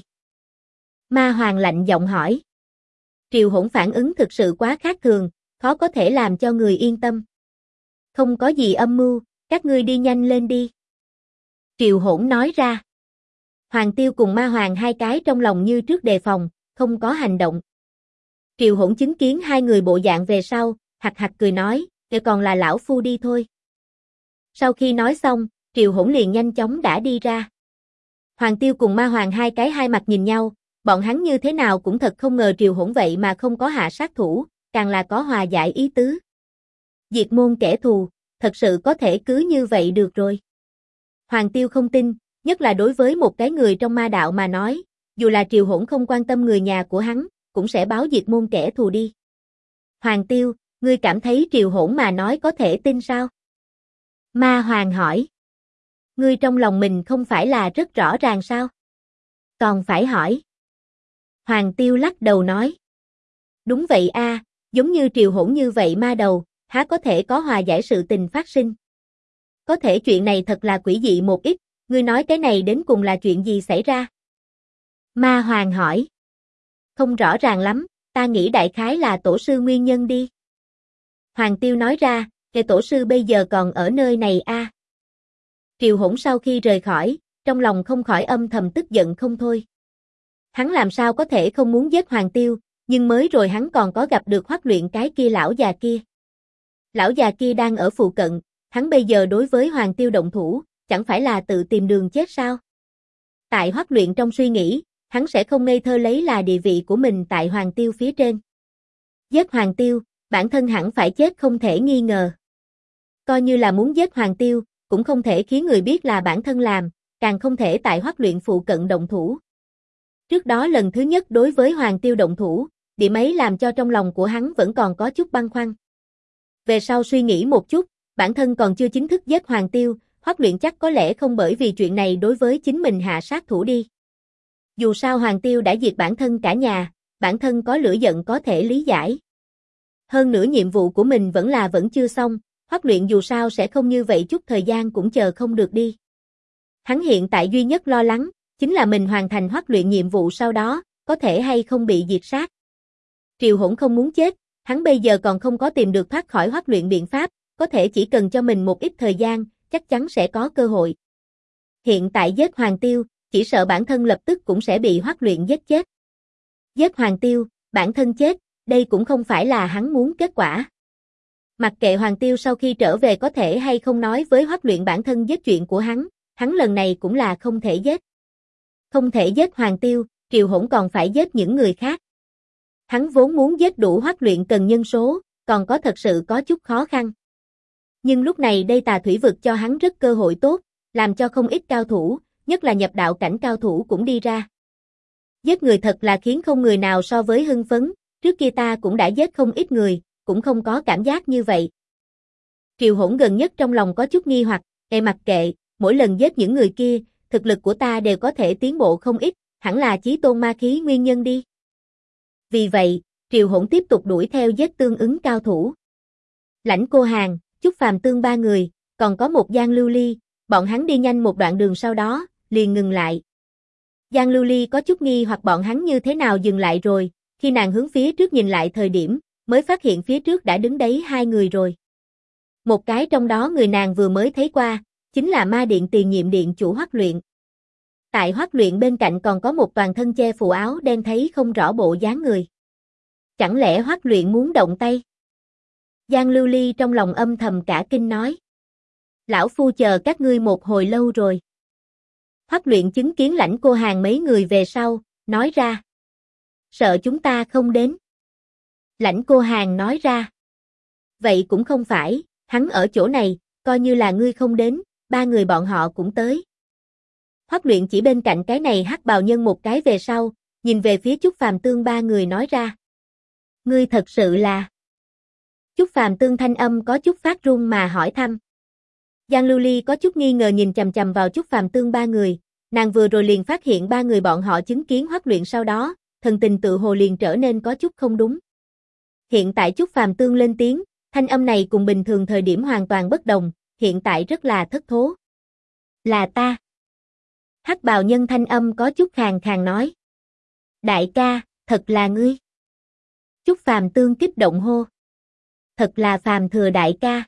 Ma Hoàng lạnh giọng hỏi. Triều Hỗn phản ứng thực sự quá khác thường, khó có thể làm cho người yên tâm. Không có gì âm mưu, các ngươi đi nhanh lên đi. Triều Hỗn nói ra. Hoàng Tiêu cùng Ma Hoàng hai cái trong lòng như trước đề phòng, không có hành động. Triều Hỗn chứng kiến hai người bộ dạng về sau, hặc hặc cười nói, để còn là lão phu đi thôi. Sau khi nói xong, Triều Hỗn liền nhanh chóng đã đi ra. Hoàng Tiêu cùng Ma Hoàng hai cái hai mặt nhìn nhau, bọn hắn như thế nào cũng thật không ngờ Triều Hỗn vậy mà không có hạ sát thủ, càng là có hòa giải ý tứ. Diệt môn kẻ thù, thật sự có thể cứ như vậy được rồi. Hoàng Tiêu không tin, nhất là đối với một cái người trong ma đạo mà nói, dù là Triều Hỗn không quan tâm người nhà của hắn, cũng sẽ báo diệt môn kẻ thù đi. Hoàng Tiêu, ngươi cảm thấy Triều Hỗn mà nói có thể tin sao? Ma Hoàng hỏi. Ngươi trong lòng mình không phải là rất rõ ràng sao? Còn phải hỏi. Hoàng Tiêu lắc đầu nói. Đúng vậy a, giống như Triều Hỗn như vậy ma đầu, há có thể có hòa giải sự tình phát sinh. Có thể chuyện này thật là quỷ dị một ít, ngươi nói cái này đến cùng là chuyện gì xảy ra? Ma Hoàng hỏi. Không rõ ràng lắm, ta nghĩ đại khái là tổ sư nguyên nhân đi. Hoàng Tiêu nói ra, cái tổ sư bây giờ còn ở nơi này a. Triều Hỗn sau khi rời khỏi, trong lòng không khỏi âm thầm tức giận không thôi. Hắn làm sao có thể không muốn giết Hoàng Tiêu, nhưng mới rồi hắn còn có gặp được Hoắc Luyện cái kia lão già kia. Lão già kia đang ở phụ cận, hắn bây giờ đối với Hoàng Tiêu động thủ, chẳng phải là tự tìm đường chết sao? Tại Hoắc Luyện trong suy nghĩ, hắn sẽ không ngây thơ lấy là địa vị của mình tại Hoàng Tiêu phía trên. Giết Hoàng Tiêu, bản thân hẳn phải chết không thể nghi ngờ. Coi như là muốn giết Hoàng Tiêu, cũng không thể khiến người biết là bản thân làm, càng không thể tại Hoắc Luyện phụ cận động thủ. Trước đó lần thứ nhất đối với Hoàng Tiêu động thủ, điểm ấy làm cho trong lòng của hắn vẫn còn có chút băn khoăn. Về sau suy nghĩ một chút, bản thân còn chưa chính thức giết Hoàng Tiêu, Hoắc Luyện chắc có lẽ không bởi vì chuyện này đối với chính mình hạ sát thủ đi. Dù sao Hoàng Tiêu đã diệt bản thân cả nhà, bản thân có lửa giận có thể lý giải. Hơn nữa nhiệm vụ của mình vẫn chưa xong, Hoắc Luyện dù sao sẽ không như vậy chút thời gian cũng chờ không được đi. Hắn hiện tại duy nhất lo lắng, chính là mình hoàn thành Hoắc Luyện nhiệm vụ sau đó, có thể hay không bị diệt sát. Triều Hỗn không muốn chết, hắn bây giờ còn không có tìm được thoát khỏi Hoắc Luyện biện pháp, có thể chỉ cần cho mình một ít thời gian, chắc chắn sẽ có cơ hội. Hiện tại giết Hoàng Tiêu, chỉ sợ bản thân lập tức cũng sẽ bị Hoắc Luyện giết chết. Giết Hoàng Tiêu, bản thân chết, đây cũng không phải là hắn muốn kết quả. Mặc kệ Hoàng Tiêu sau khi trở về có thể hay không nói với Hoắc Luyện bản thân giết chuyện của hắn lần này cũng là không thể giết. Không thể giết Hoàng Tiêu, Triều Hỗn còn phải giết những người khác. Hắn vốn muốn giết đủ Hoắc Luyện cần nhân số, còn có thật sự có chút khó khăn. Nhưng lúc này đây Tà Thủy Vực cho hắn rất cơ hội tốt, làm cho không ít cao thủ, nhất là nhập đạo cảnh cao thủ cũng đi ra. Giết người thật là khiến không người nào so với hưng phấn, trước kia ta cũng đã giết không ít người, cũng không có cảm giác như vậy. Triệu Hỗn gần nhất trong lòng có chút nghi hoặc, mặc kệ, mỗi lần giết những người kia, thực lực của ta đều có thể tiến bộ không ít, hẳn là chí tôn ma khí nguyên nhân đi. Vì vậy, Triệu Hỗn tiếp tục đuổi theo giết tương ứng cao thủ. Lãnh Cô Hàn, Chúc Phàm Tương ba người, còn có một Giang Lưu Ly, bọn hắn đi nhanh một đoạn đường sau đó, liền ngừng lại. Giang Lưu Ly có chút nghi hoặc bọn hắn như thế nào dừng lại rồi, khi nàng hướng phía trước nhìn lại thời điểm, mới phát hiện phía trước đã đứng đấy hai người rồi. Một cái trong đó người nàng vừa mới thấy qua, chính là Ma Điện Tiền nhiệm điện chủ Hoắc Luyện. Tại Hoắc Luyện bên cạnh còn có một toàn thân che phù áo đen thấy không rõ bộ dáng người. Chẳng lẽ Hoắc Luyện muốn động tay? Giang Lưu Ly trong lòng âm thầm cả kinh nói. Lão phu chờ các ngươi một hồi lâu rồi. Hoắc Luyện chứng kiến Lãnh Cô Hàn mấy người về sau, nói ra. Sợ chúng ta không đến. Lãnh Cô Hàn nói ra. Vậy cũng không phải, hắn ở chỗ này, coi như là ngươi không đến, ba người bọn họ cũng tới. Hoắc Luyện chỉ bên cạnh cái này hắc bào nhân một cái về sau, nhìn về phía Chúc Phàm Tương ba người nói ra. Ngươi thật sự là... Chúc Phàm Tương thanh âm có chút phát run mà hỏi thăm. Giang Lưu Ly có chút nghi ngờ nhìn chằm chằm vào Chúc Phàm Tương ba người, nàng vừa rồi liền phát hiện ba người bọn họ chứng kiến Hoắc Luyện sau đó, thần tình tự hồ liền trở nên có chút không đúng. Hiện tại Chúc Phàm Tương lên tiếng, thanh âm này cùng bình thường thời điểm hoàn toàn bất đồng, hiện tại rất là thất thố. Là ta. Hắc bào nhân thanh âm có chút khàn khàn nói. Đại ca, thật là ngươi. Chúc Phàm Tương kích động hô. Thật là Phàm Thừa đại ca.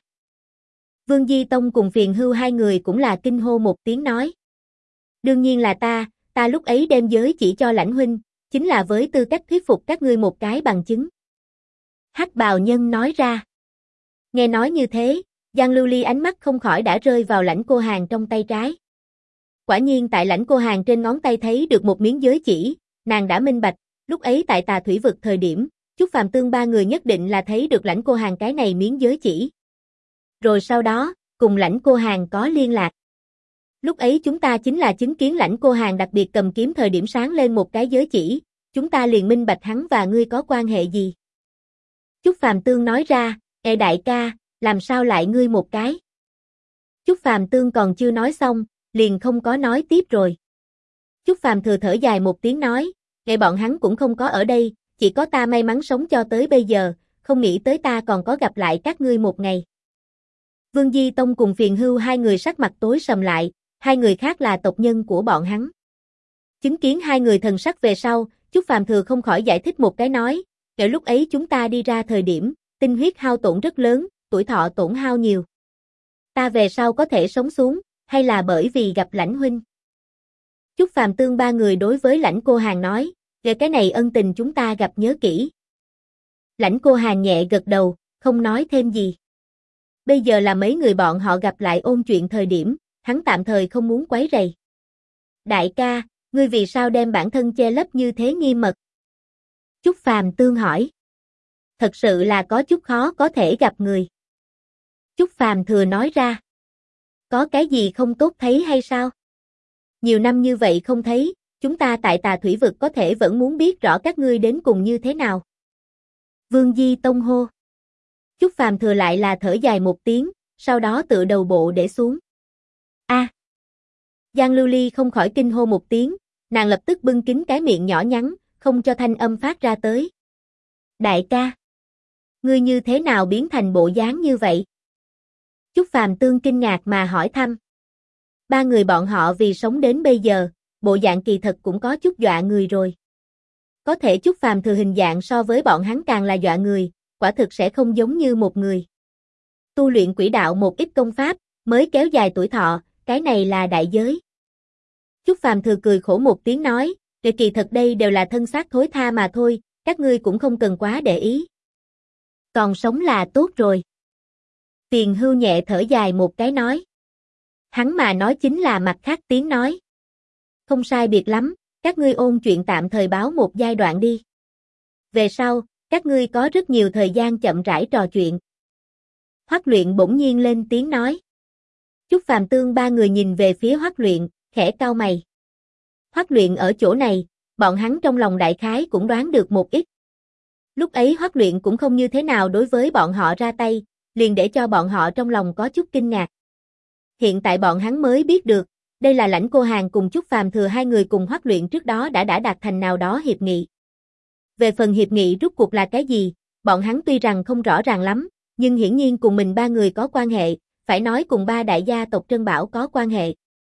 Vương Di Tông cùng Phiền Hưu hai người cũng là kinh hô một tiếng nói. Đương nhiên là ta lúc ấy đem giới chỉ cho Lãnh huynh, chính là với tư cách thuyết phục các ngươi một cái bằng chứng. Hắc bào nhân nói ra. Nghe nói như thế, Giang Lưu Ly ánh mắt không khỏi đã rơi vào Lãnh Cô Hàn trong tay trái. Quả nhiên tại Lãnh Cô Hàn trên ngón tay thấy được một miếng giới chỉ, nàng đã minh bạch, lúc ấy tại Tà Thủy vực thời điểm, Chúc Phàm Tương ba người nhất định là thấy được Lãnh Cô Hàn cái này miếng giới chỉ. Rồi sau đó, cùng Lãnh Cô Hàn có liên lạc. Lúc ấy chúng ta chính là chứng kiến Lãnh Cô Hàn đặc biệt cầm kiếm thời điểm sáng lên một cái giới chỉ, chúng ta liền minh bạch hắn và ngươi có quan hệ gì. Chúc Phàm Tương nói ra, đại ca, làm sao lại ngươi một cái? Chúc Phàm Tương còn chưa nói xong, liền không có nói tiếp rồi. Chúc Phàm Thừa thở dài một tiếng nói, bọn hắn cũng không có ở đây, chỉ có ta may mắn sống cho tới bây giờ, không nghĩ tới ta còn có gặp lại các ngươi một ngày. Vương Di Tông cùng Phiền Hưu hai người sắc mặt tối sầm lại, hai người khác là tộc nhân của bọn hắn. Chứng kiến hai người thần sắc về sau, Chúc Phàm Thừa không khỏi giải thích một cái nói, lúc ấy chúng ta đi ra thời điểm, tinh huyết hao tổn rất lớn, tuổi thọ tổn hao nhiều. Ta về sau có thể sống xuống, hay là bởi vì gặp Lãnh huynh? Chúc Phàm Tương ba người đối với Lãnh Cô Hàn nói, về cái này ân tình chúng ta gặp nhớ kỹ. Lãnh Cô Hàn nhẹ gật đầu, không nói thêm gì. Bây giờ là mấy người bọn họ gặp lại ôn chuyện thời điểm, hắn tạm thời không muốn quấy rầy. Đại ca, ngươi vì sao đem bản thân che lấp như thế nghiêm mật? Chúc Phàm Tương hỏi. Thật sự là có chút khó có thể gặp người. Chúc Phàm Thừa nói ra. Có cái gì không tốt thấy hay sao? Nhiều năm như vậy không thấy, chúng ta tại Tà Thủy vực có thể vẫn muốn biết rõ các ngươi đến cùng như thế nào. Vương Di Tông hô. Chúc Phàm Thừa lại là thở dài một tiếng, sau đó tựa đầu bộ để xuống. A. Giang Lưu Ly không khỏi kinh hô một tiếng, nàng lập tức bưng kín cái miệng nhỏ nhắn, không cho thanh âm phát ra tới. Đại ca, ngươi như thế nào biến thành bộ dáng như vậy? Chúc Phàm Tương kinh ngạc mà hỏi thăm. Ba người bọn họ vì sống đến bây giờ, bộ dạng kỳ thật cũng có chút dọa người rồi. Có thể Chúc Phàm Thừa hình dạng so với bọn hắn càng là dọa người, quả thực sẽ không giống như một người. Tu luyện quỷ đạo một ít công pháp, mới kéo dài tuổi thọ, cái này là đại giới. Chúc Phàm Thừa cười khổ một tiếng nói, kỳ thật đây đều là thân xác thối tha mà thôi, các ngươi cũng không cần quá để ý. Còn sống là tốt rồi. Phiền Hưu nhẹ thở dài một cái nói. Hắn mà nói chính là mặt khác tiếng nói. Không sai biệt lắm, các ngươi ôn chuyện tạm thời báo một giai đoạn đi. Về sau, các ngươi có rất nhiều thời gian chậm rãi trò chuyện. Hoắc Luyện bỗng nhiên lên tiếng nói. Chúc Phàm Tương ba người nhìn về phía Hoắc Luyện, khẽ cau mày. Hoắc Luyện ở chỗ này, bọn hắn trong lòng đại khái cũng đoán được một ít. Lúc ấy Hoắc Luyện cũng không như thế nào đối với bọn họ ra tay, liền để cho bọn họ trong lòng có chút kinh ngạc. Hiện tại bọn hắn mới biết được, đây là Lãnh Cô Hàn cùng Chúc Phàm Thừa hai người cùng Hoắc Luyện trước đó đã đạt thành nào đó hiệp nghị. Về phần hiệp nghị rốt cuộc là cái gì, bọn hắn tuy rằng không rõ ràng lắm, nhưng hiển nhiên cùng mình ba người có quan hệ, phải nói cùng ba đại gia tộc Trân Bảo có quan hệ.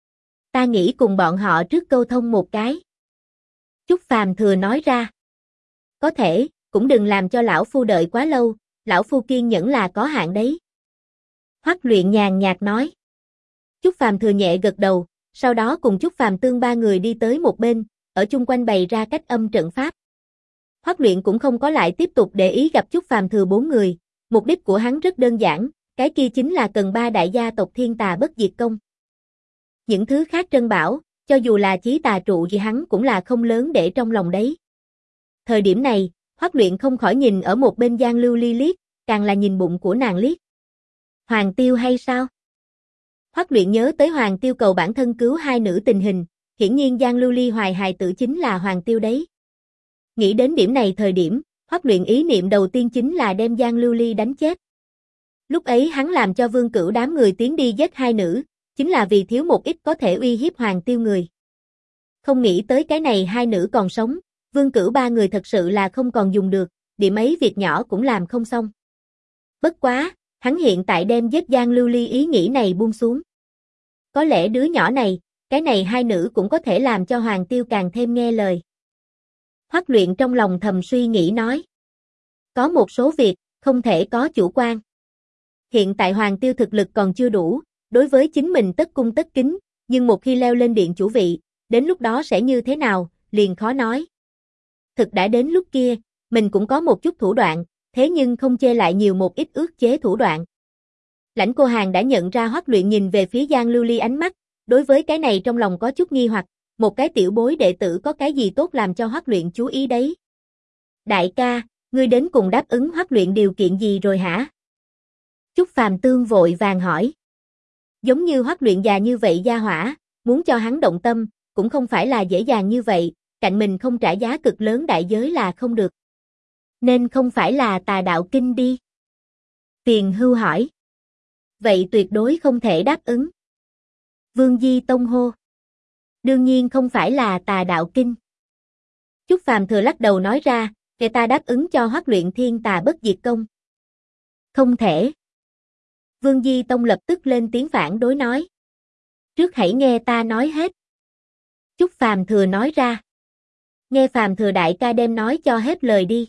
Ta nghĩ cùng bọn họ trước câu thông một cái. Chúc Phàm Thừa nói ra. Có thể, cũng đừng làm cho lão phu đợi quá lâu, lão phu kiên nhẫn là có hạn đấy. Hoắc Luyện nhàn nhạt nói. Chúc Phàm Thừa nhẹ gật đầu, sau đó cùng Chúc Phàm Tương ba người đi tới một bên, ở chung quanh bày ra cách âm trận pháp. Hoắc Luyện cũng không có lại tiếp tục để ý gặp Chúc Phàm Thừa bốn người, mục đích của hắn rất đơn giản, cái kia chính là cần ba đại gia tộc Thiên Tà Bất Diệt Công. Những thứ khác Trân Bảo, cho dù là chí tà trụ gì hắn cũng là không lớn để trong lòng đấy. Thời điểm này, Hoắc Luyện không khỏi nhìn ở một bên Giang Lưu Ly liếc, càng là nhìn bụng của nàng liếc. Hoàng Tiêu hay sao? Hoắc Luyện nhớ tới Hoàng Tiêu cầu bản thân cứu hai nữ tình hình, hiển nhiên Giang Lưu Ly hoài hài tử chính là Hoàng Tiêu đấy. Nghĩ đến điểm này thời điểm, Hoắc Luyện ý niệm đầu tiên chính là đem Giang Lưu Ly đánh chết. Lúc ấy hắn làm cho Vương Cửu đám người tiến đi giết hai nữ, chính là vì thiếu một ít có thể uy hiếp Hoàng Tiêu người. Không nghĩ tới cái này hai nữ còn sống, Vương Cửu ba người thật sự là không còn dùng được, điểm ấy việc nhỏ cũng làm không xong. Bất quá, hắn hiện tại đem giết Giang Lưu Ly ý nghĩ này buông xuống. Có lẽ đứa nhỏ này, cái này hai nữ cũng có thể làm cho Hoàng Tiêu càng thêm nghe lời. Hoắc Luyện trong lòng thầm suy nghĩ nói. Có một số việc, không thể có chủ quan. Hiện tại Hoàng Tiêu thực lực còn chưa đủ, đối với chính mình tất cung tất kính, nhưng một khi leo lên điện chủ vị, đến lúc đó sẽ như thế nào, liền khó nói. Thực đã đến lúc kia, mình cũng có một chút thủ đoạn, thế nhưng không chê lại nhiều một ít ước chế thủ đoạn. Lãnh Cô Hàn đã nhận ra Hoắc Luyện nhìn về phía Giang Lưu Ly ánh mắt, đối với cái này trong lòng có chút nghi hoặc, một cái tiểu bối đệ tử có cái gì tốt làm cho Hoắc Luyện chú ý đấy. Đại ca, ngươi đến cùng đáp ứng Hoắc Luyện điều kiện gì rồi hả? Chúc Phàm Tương vội vàng hỏi. Giống như Hoắc Luyện già như vậy gia hỏa, muốn cho hắn động tâm, cũng không phải là dễ dàng như vậy, cạnh mình không trả giá cực lớn đại giới là không được. Nên không phải là Tà Đạo Kinh đi. Tiền Hưu hỏi. Vậy tuyệt đối không thể đáp ứng. Vương Di Tông hô. Đương nhiên không phải là Tà Đạo Kinh. Chúc Phàm Thừa lắc đầu nói ra, người ta đáp ứng cho Hoắc Luyện Thiên Tà Bất Diệt Công. Không thể. Vương Di Tông lập tức lên tiếng phản đối nói. Trước hãy nghe ta nói hết. Chúc Phàm Thừa nói ra. Nghe Phàm Thừa đại ca đem nói cho hết lời đi.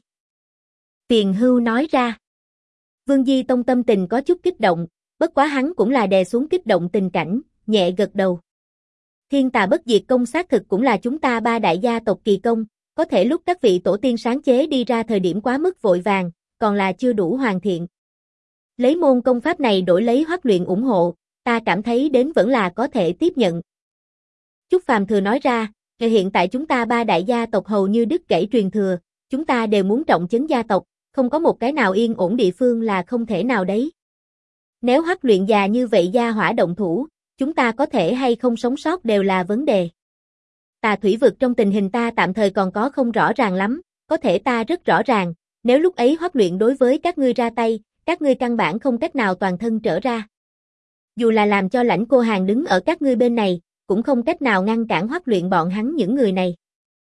Tiền Hưu nói ra. Vương Di Tông tâm tình có chút kích động, bất quá hắn cũng là đè xuống kích động tình cảnh, nhẹ gật đầu. Thiên Tà Bất Diệt Công xác thực cũng là chúng ta ba đại gia tộc kỳ công, có thể lúc các vị tổ tiên sáng chế đi ra thời điểm quá mức vội vàng, còn là chưa đủ hoàn thiện. Lấy môn công pháp này đổi lấy Hoắc Luyện ủng hộ, ta cảm thấy đến vẫn là có thể tiếp nhận. Chúc Phàm Thừa nói ra, hiện tại chúng ta ba đại gia tộc hầu như đứt gãy truyền thừa, chúng ta đều muốn trọng trấn gia tộc, không có một cái nào yên ổn địa phương là không thể nào đấy. Nếu Hoắc Luyện già như vậy gia hỏa động thủ, chúng ta có thể hay không sống sót đều là vấn đề. Tà thủy vực trong tình hình ta tạm thời còn có không rõ ràng lắm, có thể ta rất rõ ràng, nếu lúc ấy Hoắc Luyện đối với các ngươi ra tay, các ngươi căn bản không cách nào toàn thân trở ra. Dù là làm cho Lãnh Cô Hàn đứng ở các ngươi bên này, cũng không cách nào ngăn cản Hoắc Luyện bọn hắn những người này.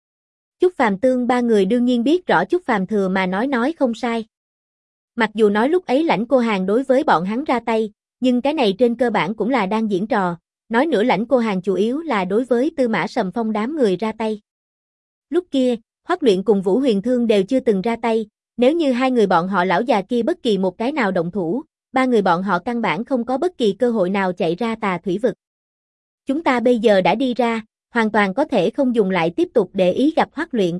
Chúc Phàm Tương ba người đương nhiên biết rõ Chúc Phàm Thừa mà nói không sai. Mặc dù nói lúc ấy Lãnh Cô Hàn đối với bọn hắn ra tay, nhưng cái này trên cơ bản cũng là đang diễn trò, nói nữa Lãnh Cô Hàn chủ yếu là đối với Tư Mã Sầm Phong đám người ra tay. Lúc kia, Hoắc Luyện cùng Vũ Huyền Thương đều chưa từng ra tay, nếu như hai người bọn họ lão già kia bất kỳ một cái nào động thủ, ba người bọn họ căn bản không có bất kỳ cơ hội nào chạy ra tà thủy vực. Chúng ta bây giờ đã đi ra, hoàn toàn có thể không dùng lại tiếp tục để ý gặp Hoắc Luyện.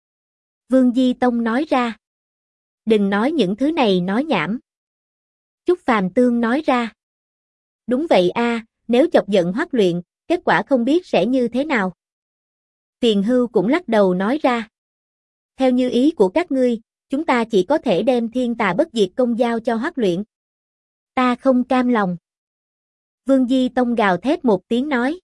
Vương Di Tông nói ra. Đừng nói những thứ này nói nhảm. Chúc Phàm Tương nói ra. Đúng vậy a, nếu chọc giận Hoắc Luyện, kết quả không biết sẽ như thế nào. Tiền Hưu cũng lắc đầu nói ra. Theo như ý của các ngươi, chúng ta chỉ có thể đem Thiên Tà Bất Diệt Công giao cho Hoắc Luyện. Ta không cam lòng. Vương Di Tông gào thét một tiếng nói.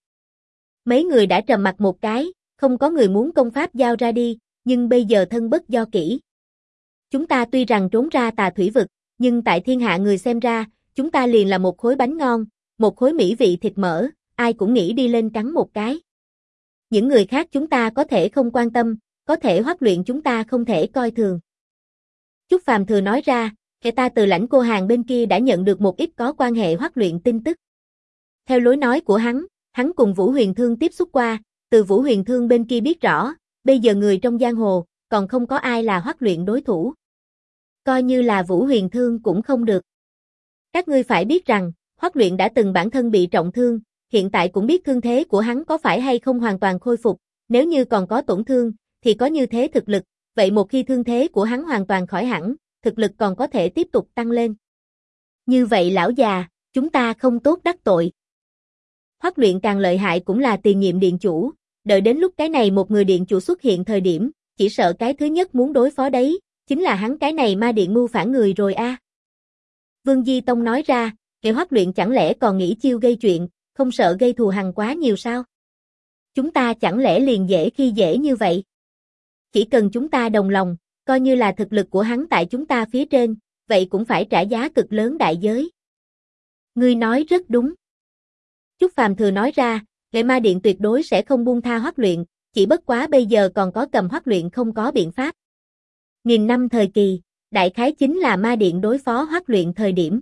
Mấy người đã trầm mặt một cái, không có người muốn công pháp giao ra đi, nhưng bây giờ thân bất do kỷ. Chúng ta tuy rằng trốn ra tà thủy vực, nhưng tại thiên hạ người xem ra, chúng ta liền là một khối bánh ngon, một khối mỹ vị thịt mỡ, ai cũng nghĩ đi lên cắn một cái. Những người khác chúng ta có thể không quan tâm, có thể huấn luyện chúng ta không thể coi thường. Chúc Phàm Thừa nói ra, kẻ ta từ Lãnh Cô Hàn bên kia đã nhận được một ít có quan hệ huấn luyện tin tức. Theo lối nói của hắn cùng Vũ Huyền Thương tiếp xúc qua, từ Vũ Huyền Thương bên kia biết rõ, bây giờ người trong giang hồ, còn không có ai là huấn luyện đối thủ. Coi như là Vũ Huyền Thương cũng không được. Các ngươi phải biết rằng, huấn luyện đã từng bản thân bị trọng thương, hiện tại cũng biết thương thế của hắn có phải hay không hoàn toàn khôi phục, nếu như còn có tổn thương, thì có như thế thực lực, vậy một khi thương thế của hắn hoàn toàn khỏi hẳn, thực lực còn có thể tiếp tục tăng lên. Như vậy lão già, chúng ta không tốt đắc tội. Huấn luyện càng lợi hại cũng là tiền nhiệm điện chủ, đợi đến lúc cái này một người điện chủ xuất hiện thời điểm, chỉ sợ cái thứ nhất muốn đối phó đấy, chính là hắn cái này ma điện mưu phản người rồi a. Vương Di Tông nói ra, kẻ huấn luyện chẳng lẽ còn nghĩ chiêu gây chuyện, không sợ gây thù hằn quá nhiều sao? Chúng ta chẳng lẽ liền dễ khi dễ như vậy? Chỉ cần chúng ta đồng lòng, coi như là thực lực của hắn tại chúng ta phía trên, vậy cũng phải trả giá cực lớn đại giới. Ngươi nói rất đúng. Chúc Phàm Thừa nói ra, Lệ Ma Điện tuyệt đối sẽ không buông tha huấn luyện, chỉ bất quá bây giờ còn có cầm huấn luyện không có biện pháp. Nghìn năm thời kỳ, đại khái chính là Ma Điện đối phó huấn luyện thời điểm.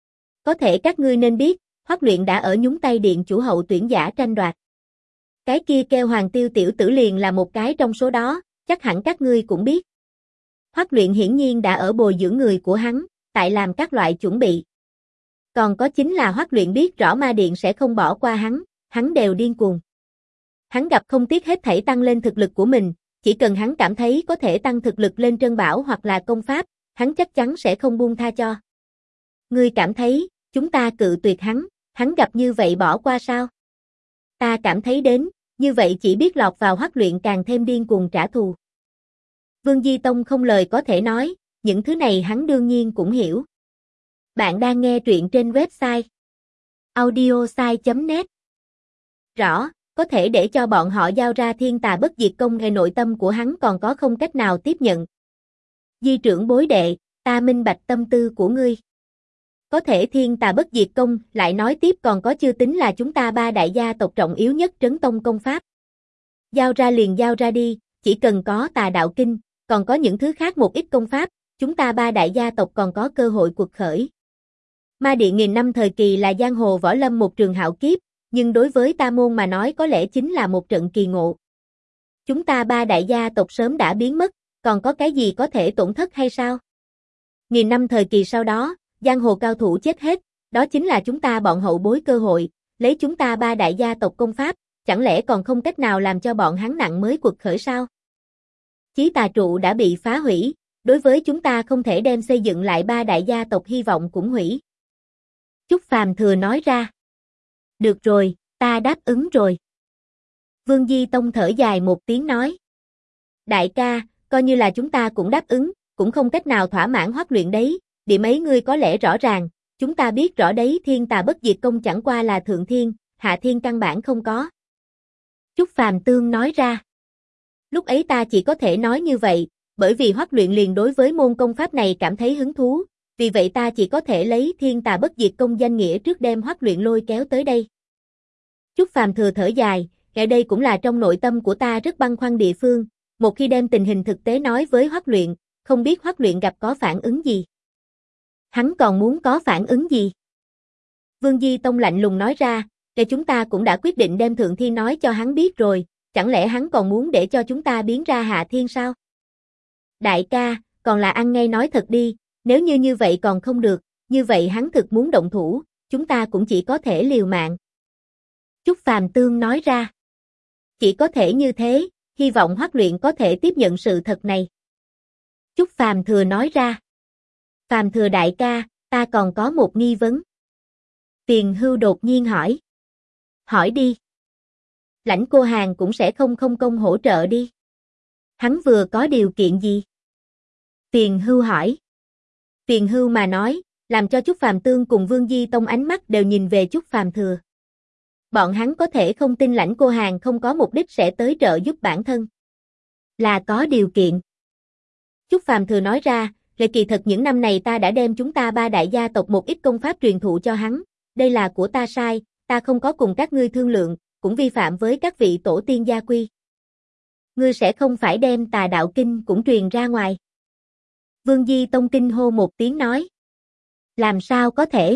Có thể các ngươi nên biết, huấn luyện đã ở nhúng tay điện chủ hậu tuyển giả tranh đoạt. Cái kia kêu Hoàng Tiêu tiểu tử liền là một cái trong số đó, chắc hẳn các ngươi cũng biết. Huấn luyện hiển nhiên đã ở bồi dưỡng người của hắn, tại làm các loại chuẩn bị. Còn có chính là huấn luyện biết rõ Ma Điện sẽ không bỏ qua hắn đều điên cuồng. Hắn gặp không tiếc hết thảy tăng lên thực lực của mình, chỉ cần hắn cảm thấy có thể tăng thực lực lên trân bảo hoặc là công pháp, hắn chắc chắn sẽ không buông tha cho. Ngươi cảm thấy, chúng ta cự tuyệt hắn gặp như vậy bỏ qua sao? Ta cảm thấy đến, như vậy chỉ biết lọt vào huấn luyện càng thêm điên cuồng trả thù. Vương Di Tông không lời có thể nói, những thứ này hắn đương nhiên cũng hiểu. Bạn đang nghe truyện trên website audiosai.net. Rõ, có thể để cho bọn họ giao ra thiên tà bất diệt công nghe nội tâm của hắn còn có không cách nào tiếp nhận. Di trưởng bối đệ, ta minh bạch tâm tư của ngươi. Có thể thiên tà bất diệt công lại nói tiếp còn có chưa tính là chúng ta ba đại gia tộc trọng yếu nhất trấn tông công pháp. Giao ra liền giao ra đi, chỉ cần có tà đạo kinh, còn có những thứ khác một ít công pháp, chúng ta ba đại gia tộc còn có cơ hội cuộc khởi. Ma Điện nghìn năm thời kỳ là giang hồ võ lâm một trường hạo kiếp, nhưng đối với ta môn mà nói có lẽ chính là một trận kỳ ngộ. Chúng ta ba đại gia tộc sớm đã biến mất, còn có cái gì có thể tổn thất hay sao? Nghìn năm thời kỳ sau đó, giang hồ cao thủ chết hết, đó chính là chúng ta bọn hậu bối cơ hội, lấy chúng ta ba đại gia tộc công pháp, chẳng lẽ còn không cách nào làm cho bọn hắn nặng mới cuộc khởi sao? Chí tà trụ đã bị phá hủy, đối với chúng ta không thể đem xây dựng lại ba đại gia tộc hy vọng cũng hủy. Chúc Phàm Thừa nói ra. Được rồi, ta đáp ứng rồi. Vương Di Tông thở dài một tiếng nói. Đại ca, coi như là chúng ta cũng đáp ứng, cũng không cách nào thỏa mãn huấn luyện đấy, điểm ấy ngươi có lẽ rõ ràng, chúng ta biết rõ đấy thiên tà bất diệt công chẳng qua là thượng thiên, hạ thiên căn bản không có. Chúc Phàm Tương nói ra. Lúc ấy ta chỉ có thể nói như vậy, bởi vì huấn luyện liền đối với môn công pháp này cảm thấy hứng thú, vì vậy ta chỉ có thể lấy thiên tà bất diệt công danh nghĩa trước đem huấn luyện lôi kéo tới đây. Chúc Phàm Thừa thở dài, kể đây cũng là trong nội tâm của ta rất băn khoăn địa phương, một khi đem tình hình thực tế nói với huấn luyện, không biết huấn luyện gặp có phản ứng gì. Hắn còn muốn có phản ứng gì? Vương Di Tông lạnh lùng nói ra, để chúng ta cũng đã quyết định đem thượng thiên nói cho hắn biết rồi, chẳng lẽ hắn còn muốn để cho chúng ta biến ra hạ thiên sao? Đại ca, còn là ăn ngay nói thật đi, nếu như vậy còn không được, như vậy hắn thực muốn động thủ, chúng ta cũng chỉ có thể liều mạng. Chúc Phàm Tương nói ra. Chỉ có thể như thế, hy vọng huấn luyện có thể tiếp nhận sự thật này. Chúc Phàm Thừa nói ra. Phàm Thừa đại ca, ta còn có một nghi vấn. Tiền Hưu đột nhiên hỏi. Hỏi đi. Lãnh Cô Hàn cũng sẽ không công hỗ trợ đi. Hắn vừa có điều kiện gì? Tiền Hưu hỏi. Tiền Hưu mà nói, làm cho Chúc Phàm Tương cùng Vương Di Tông ánh mắt đều nhìn về Chúc Phàm Thừa. Bọn hắn có thể không tin Lãnh Cô Hàn không có mục đích sẽ tới trợ giúp bản thân. Là có điều kiện. Chúc Phàm Thừa nói ra, kỳ thật những năm này ta đã đem chúng ta ba đại gia tộc một ít công pháp truyền thụ cho hắn, đây là của ta sai, ta không có cùng các ngươi thương lượng, cũng vi phạm với các vị tổ tiên gia quy. Ngươi sẽ không phải đem Tà Đạo Kinh cũng truyền ra ngoài. Vương Di Tông kinh hô một tiếng nói. Làm sao có thể?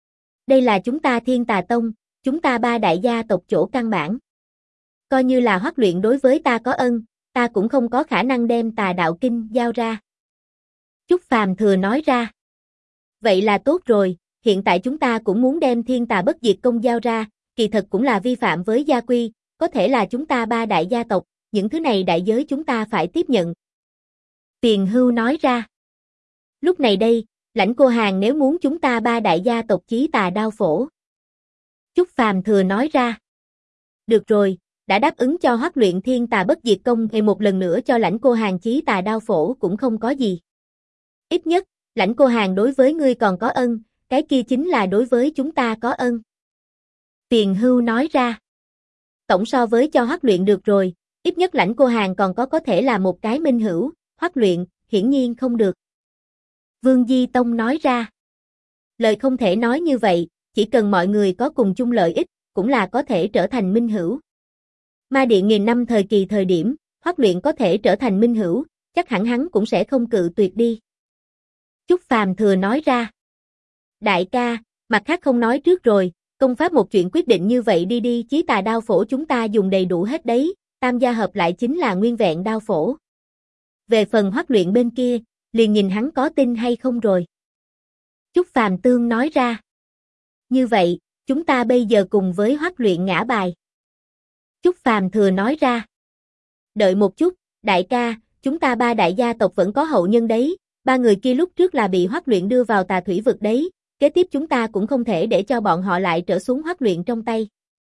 Đây là chúng ta Thiên Tà Tông, chúng ta ba đại gia tộc chỗ căn bản. Coi như là Hoắc Luyện đối với ta có ân, ta cũng không có khả năng đem Tà Đạo Kinh giao ra. Chúc Phàm Thừa nói ra. Vậy là tốt rồi, hiện tại chúng ta cũng muốn đem Thiên Tà Bất Diệt Công giao ra, kỳ thật cũng là vi phạm với gia quy, có thể là chúng ta ba đại gia tộc, những thứ này đại giới chúng ta phải tiếp nhận. Tiền Hưu nói ra. Lúc này đây, Lãnh Cô Hàn nếu muốn chúng ta ba đại gia tộc chí Tà Đao Phổ. Chúc Phàm Thừa nói ra. Được rồi, đã đáp ứng cho Hoắc Luyện Thiên Tà Bất Diệt Công thì một lần nữa cho Lãnh Cô Hàn chí Tà Đao Phổ cũng không có gì. Ít nhất, Lãnh Cô Hàn đối với ngươi còn có ân, cái kia chính là đối với chúng ta có ân. Tiền Hưu nói ra. Tổng so với cho Hoắc Luyện được rồi, ít nhất Lãnh Cô Hàn còn có thể là một cái minh hữu, Hoắc Luyện, hiển nhiên không được. Vương Di Tông nói ra. Lời không thể nói như vậy, chỉ cần mọi người có cùng chung lợi ích, cũng là có thể trở thành minh hữu. Ma Điện nghìn năm thời kỳ thời điểm, Hoắc Luyện có thể trở thành minh hữu, chắc hẳn hắn cũng sẽ không cự tuyệt đi. Chúc Phàm Thừa nói ra. Đại ca, mặt khác không nói trước rồi, công pháp một chuyện quyết định như vậy đi chí Tà Đao Phổ chúng ta dùng đầy đủ hết đấy, tam gia hợp lại chính là nguyên vẹn đao phổ. Về phần Hoắc Luyện bên kia, liền nhìn hắn có tin hay không rồi. Chúc Phàm Tương nói ra. Như vậy, chúng ta bây giờ cùng với Hoắc Luyện ngã bài. Chúc Phàm Thừa nói ra. Đợi một chút, đại ca, chúng ta ba đại gia tộc vẫn có hậu nhân đấy, ba người kia lúc trước là bị Hoắc Luyện đưa vào Tà Thủy vực đấy, kế tiếp chúng ta cũng không thể để cho bọn họ lại trở xuống Hoắc Luyện trong tay.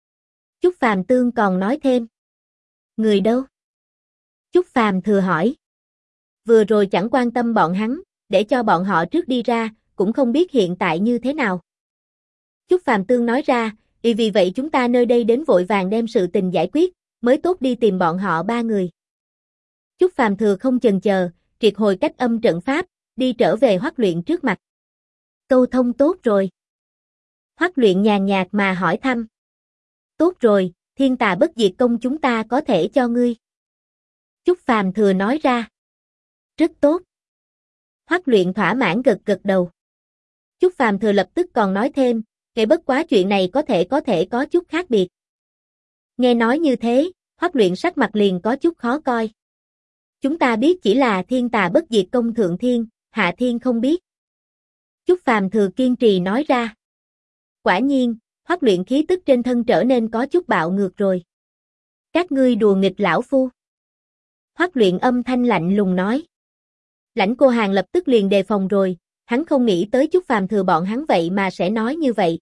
Chúc Phàm Tương còn nói thêm. Người đâu? Chúc Phàm Thừa hỏi. Vừa rồi chẳng quan tâm bọn hắn, để cho bọn họ trước đi ra, cũng không biết hiện tại như thế nào. Chúc Phàm Tương nói ra, vì vậy chúng ta nơi đây đến vội vàng đem sự tình giải quyết, mới tốt đi tìm bọn họ ba người. Chúc Phàm Thừa không chần chờ, triệt hồi cách âm trận pháp, đi trở về Hoắc Luyện trước mặt. Câu thông tốt rồi. Hoắc Luyện nhàn nhạt mà hỏi thăm. Tốt rồi, Thiên Tà Bất Diệt Công chúng ta có thể cho ngươi. Chúc Phàm Thừa nói ra. Rất tốt. Hoắc Luyện thỏa mãn gật gật đầu. Chúc Phàm Thừa lập tức còn nói thêm, bất quá chuyện này có thể có chút khác biệt. Nghe nói như thế, Hoắc Luyện sắc mặt liền có chút khó coi. Chúng ta biết chỉ là Thiên Tà Bất Diệt Công thượng thiên, hạ thiên không biết. Chúc Phàm Thừa kiên trì nói ra. Quả nhiên, Hoắc Luyện khí tức trên thân trở nên có chút bạo ngược rồi. Các ngươi đùa nghịch lão phu. Hoắc Luyện âm thanh lạnh lùng nói. Lãnh Cô Hàn lập tức liền đề phòng rồi, hắn không nghĩ tới Chúc Phàm Thừa bọn hắn vậy mà sẽ nói như vậy.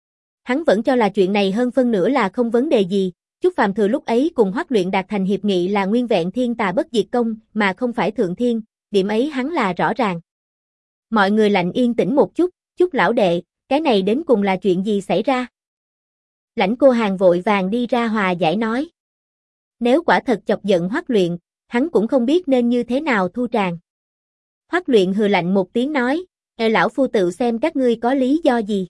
Hắn vẫn cho là chuyện này hơn phân nửa là không vấn đề gì, Chúc Phàm Thừa lúc ấy cùng Hoắc Luyện đạt thành hiệp nghị là nguyên vẹn Thiên Tà Bất Diệt Công mà không phải thượng thiên, điểm ấy hắn là rõ ràng. Mọi người lạnh yên tĩnh một chút, Chúc lão đệ, cái này đến cùng là chuyện gì xảy ra? Lãnh Cô Hàn vội vàng đi ra hòa giải nói. Nếu quả thật chọc giận Hoắc Luyện, hắn cũng không biết nên như thế nào thu tràng. Hoắc Luyện hừ lạnh một tiếng nói, lão phu tự xem các ngươi có lý do gì.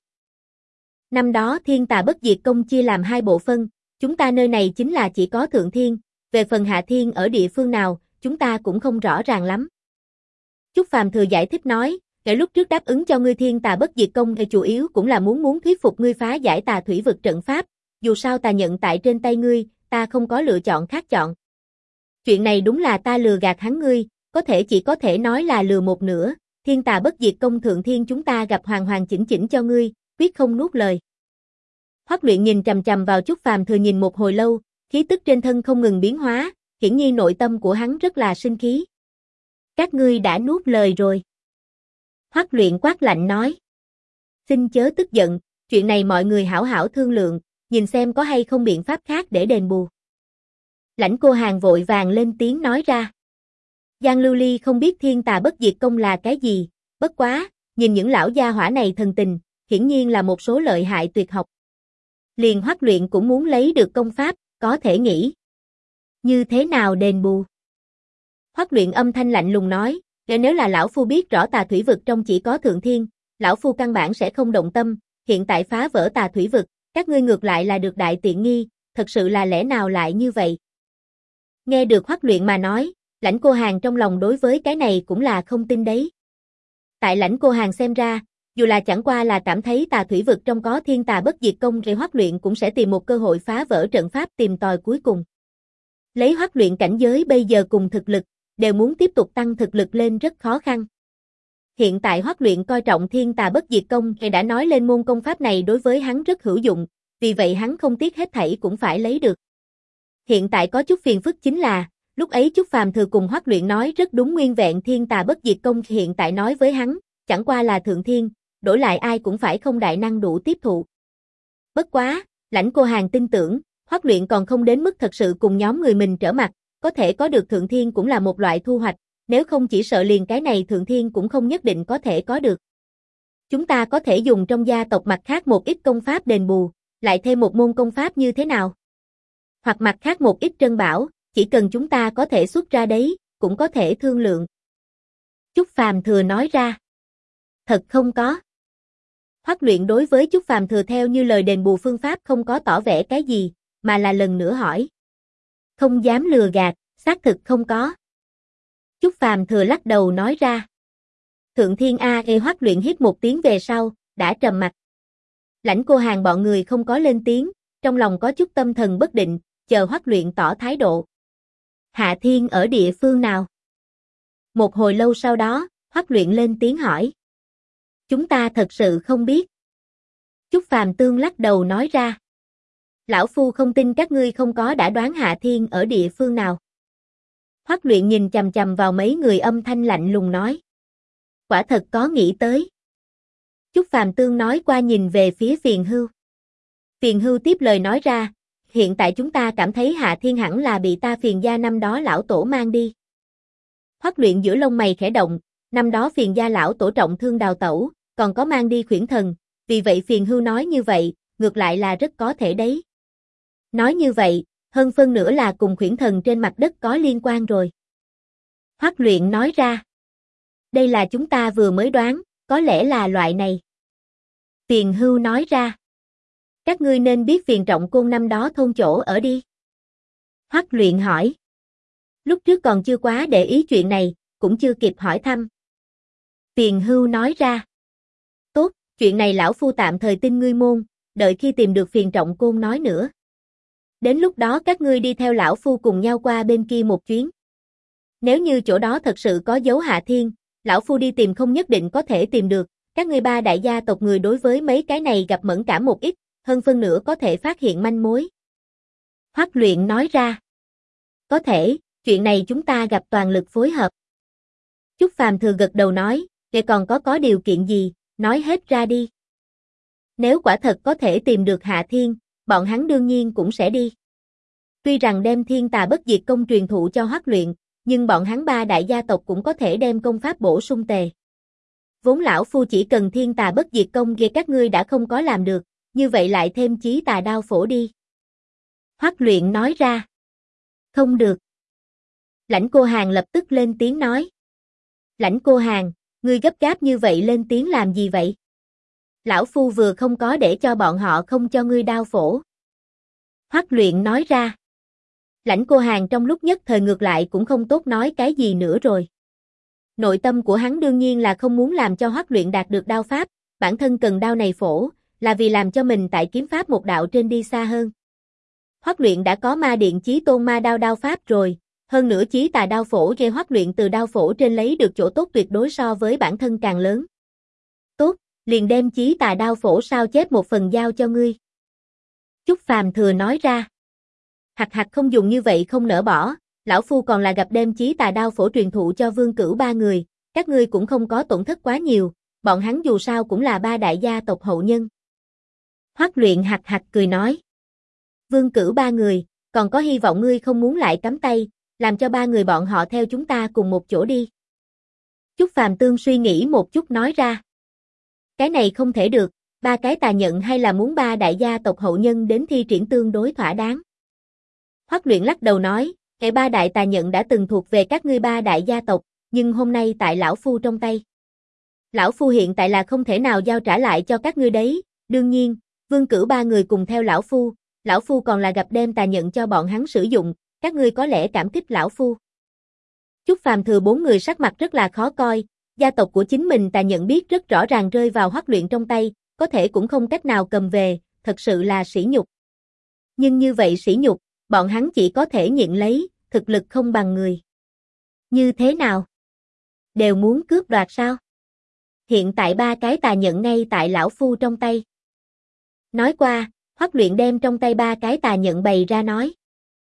Năm đó Thiên Tà Bất Diệt Công chia làm hai bộ phân, chúng ta nơi này chính là chỉ có thượng thiên, về phần hạ thiên ở địa phương nào, chúng ta cũng không rõ ràng lắm. Chúc Phàm Thừa giải thích nói, lúc trước đáp ứng cho ngươi Thiên Tà Bất Diệt Công chủ yếu cũng là muốn thuyết phục ngươi phá giải Tà Thủy vực trận pháp, dù sao ta nhận tại trên tay ngươi, ta không có lựa chọn khác chọn. Chuyện này đúng là ta lừa gạt hắn ngươi, chỉ có thể nói là lừa một nửa, Thiên Tà Bất Diệt Công thượng thiên chúng ta gặp hoàn hoàn chỉnh chỉnh cho ngươi, quyết không nuốt lời. Hoắc Luyện nhìn chằm chằm vào Chúc Phàm Thừa nhìn một hồi lâu, khí tức trên thân không ngừng biến hóa, hiển nhiên nội tâm của hắn rất là sinh khí. Các ngươi đã nuốt lời rồi. Hoắc Luyện quát lạnh nói. Xin chớ tức giận, chuyện này mọi người hảo hảo thương lượng, nhìn xem có hay không biện pháp khác để đền bù. Lãnh Cô Hàn vội vàng lên tiếng nói ra. Giang Lưu Ly không biết Thiên Tà Bất Diệt Công là cái gì, bất quá, nhìn những lão gia hỏa này thần tình, hiển nhiên là một số lợi hại tuyệt học. Liền Hoắc Luyện cũng muốn lấy được công pháp, có thể nghĩ. Như thế nào đền bù? Hoắc Luyện âm thanh lạnh lùng nói, nếu là lão phu biết rõ tà thủy vực trong chỉ có thượng thiên, lão phu căn bản sẽ không động tâm, hiện tại phá vỡ tà thủy vực, các ngươi ngược lại là được đại tiện nghi, thật sự là lẽ nào lại như vậy? Nghe được Hoắc Luyện mà nói, Lãnh Cô Hàn trong lòng đối với cái này cũng là không tin đấy. Tại Lãnh Cô Hàn xem ra, dù là chẳng qua là cảm thấy tà thủy vực trong có thiên tà bất diệt công rồi Hoắc Luyện cũng sẽ tìm một cơ hội phá vỡ trận pháp tìm tòi cuối cùng. Lấy Hoắc Luyện cảnh giới bây giờ cùng thực lực, đều muốn tiếp tục tăng thực lực lên rất khó khăn. Hiện tại Hoắc Luyện coi trọng thiên tà bất diệt công thì đã nói lên môn công pháp này đối với hắn rất hữu dụng, vì vậy hắn không tiếc hết thảy cũng phải lấy được. Hiện tại có chút phiền phức chính là, lúc ấy Chúc Phàm Thừa cùng Hoắc Luyện nói rất đúng nguyên vẹn thiên tà bất diệt công hiện tại nói với hắn, chẳng qua là thượng thiên, đổi lại ai cũng phải không đại năng đủ tiếp thụ. Bất quá, Lãnh Cô Hàn tin tưởng, Hoắc Luyện còn không đến mức thật sự cùng nhóm người mình trở mặt, có thể có được thượng thiên cũng là một loại thu hoạch, nếu không chỉ sợ liền cái này thượng thiên cũng không nhất định có thể có được. Chúng ta có thể dùng trong gia tộc mặt khác một ít công pháp đền bù, lại thêm một môn công pháp như thế nào? Hoặc mặt khác một ít trân bảo, chỉ cần chúng ta có thể xuất ra đấy, cũng có thể thương lượng. Chúc Phàm Thừa nói ra. Thật không có. Hoắc Luyện đối với Chúc Phàm Thừa theo như lời đền bù phương pháp không có tỏ vẻ cái gì, mà là lần nữa hỏi. Không dám lừa gạt, xác thực không có. Chúc Phàm Thừa lắc đầu nói ra. Thượng thiên Hoắc Luyện hít một tiếng về sau, đã trầm mặt. Lãnh Cô Hàn bọn người không có lên tiếng, trong lòng có chút tâm thần bất định, chờ Hoắc Luyện tỏ thái độ. Hạ thiên ở địa phương nào? Một hồi lâu sau đó, Hoắc Luyện lên tiếng hỏi. Chúng ta thật sự không biết. Chúc Phàm Tương lắc đầu nói ra. Lão phu không tin các ngươi không có đã đoán Hạ thiên ở địa phương nào. Hoắc Luyện nhìn chằm chằm vào mấy người âm thanh lạnh lùng nói. Quả thật có nghĩ tới. Chúc Phàm Tương nói qua nhìn về phía Phiền Hưu. Phiền Hưu tiếp lời nói ra, hiện tại chúng ta cảm thấy Hạ thiên hẳn là bị ta Phiền gia năm đó lão tổ mang đi. Hoắc Luyện giữa lông mày khẽ động, năm đó Phiền gia lão tổ trọng thương đào tẩu, còn có mang đi Khuyển Thần, vì vậy Phiền Hưu nói như vậy, ngược lại là rất có thể đấy. Nói như vậy, hơn phân nửa là cùng Khuyển Thần trên mặt đất có liên quan rồi. Hoắc Luyện nói ra. Đây là chúng ta vừa mới đoán, có lẽ là loại này. Phiền Hưu nói ra. Các ngươi nên biết Phiền Trọng Côn năm đó thôn chỗ ở đi. Hoắc Luyện hỏi. Lúc trước còn chưa quá để ý chuyện này, cũng chưa kịp hỏi thăm. Phiền Hưu nói ra. Tốt, chuyện này lão phu tạm thời tin ngươi môn, đợi khi tìm được Phiền Trọng Côn nói nữa. Đến lúc đó các ngươi đi theo lão phu cùng nhau qua bên kia một chuyến. Nếu như chỗ đó thật sự có dấu Hạ thiên, lão phu đi tìm không nhất định có thể tìm được, các ngươi ba đại gia tộc người đối với mấy cái này gặp mẫn cảm một ít, hơn phân nửa có thể phát hiện manh mối. Hoắc Luyện nói ra. Có thể, chuyện này chúng ta gặp toàn lực phối hợp. Chúc Phàm Thừa gật đầu nói, vậy còn có điều kiện gì, nói hết ra đi. Nếu quả thật có thể tìm được Hạ thiên, bọn hắn đương nhiên cũng sẽ đi. Tuy rằng đem thiên tà bất diệt công truyền thụ cho Hoắc Luyện, nhưng bọn hắn ba đại gia tộc cũng có thể đem công pháp bổ sung tề. Vốn lão phu chỉ cần thiên tà bất diệt công kia các ngươi đã không có làm được, như vậy lại thêm chí tà đao phổ đi. Hoắc Luyện nói ra. Không được. Lãnh Cô Hàn lập tức lên tiếng nói. Lãnh Cô Hàn, ngươi gấp gáp như vậy lên tiếng làm gì vậy? Lão phu vừa không có để cho bọn họ không cho ngươi đao phổ. Hoắc Luyện nói ra. Lãnh Cô Hàn trong lúc nhất thời ngược lại cũng không tốt nói cái gì nữa rồi. Nội tâm của hắn đương nhiên là không muốn làm cho Hoắc Luyện đạt được đao pháp, bản thân cần đao này phổ, là vì làm cho mình tại kiếm pháp một đạo trên đi xa hơn. Hoắc Luyện đã có ma điện chí tôn ma đao pháp rồi, hơn nữa chí tà đao phổ gây Hoắc Luyện từ đao phổ trên lấy được chỗ tốt tuyệt đối so với bản thân càng lớn. Tốt, liền đem chí tà đao phổ sao chép một phần giao cho ngươi. Chúc Phàm Thừa nói ra. Hặc không dùng như vậy không nỡ bỏ, lão phu còn là gặp đem chí tà đao phổ truyền thụ cho Vương Cửu ba người, các ngươi cũng không có tổn thất quá nhiều, bọn hắn dù sao cũng là ba đại gia tộc hậu nhân. Hoắc Luyện hặc cười nói. Vương Cửu ba người, còn có hy vọng ngươi không muốn lại cắm tay, làm cho ba người bọn họ theo chúng ta cùng một chỗ đi. Chúc Phàm Tương suy nghĩ một chút nói ra. Cái này không thể được, ba cái tà nhận hay là muốn ba đại gia tộc hậu nhân đến thi triển tương đối thỏa đáng. Hoắc Luyện lắc đầu nói, cái ba đại tà nhận đã từng thuộc về các ngươi ba đại gia tộc, nhưng hôm nay tại lão phu trong tay. Lão phu hiện tại là không thể nào giao trả lại cho các ngươi đấy, đương nhiên, Vương Cửu ba người cùng theo lão phu còn là gặp đem tà nhận cho bọn hắn sử dụng, các ngươi có lẽ cảm kích lão phu. Chúc Phàm Thừa bốn người sắc mặt rất là khó coi, gia tộc của chính mình tà nhận biết rất rõ ràng rơi vào Hoắc Luyện trong tay, có thể cũng không cách nào cầm về, thật sự là sỉ nhục. Nhưng như vậy sỉ nhục, bọn hắn chỉ có thể nhận lấy, thực lực không bằng người. Như thế nào? Đều muốn cướp đoạt sao? Hiện tại ba cái tà nhận ngay tại lão phu trong tay. Nói qua, Hoắc Luyện đem trong tay ba cái tà nhận bày ra nói.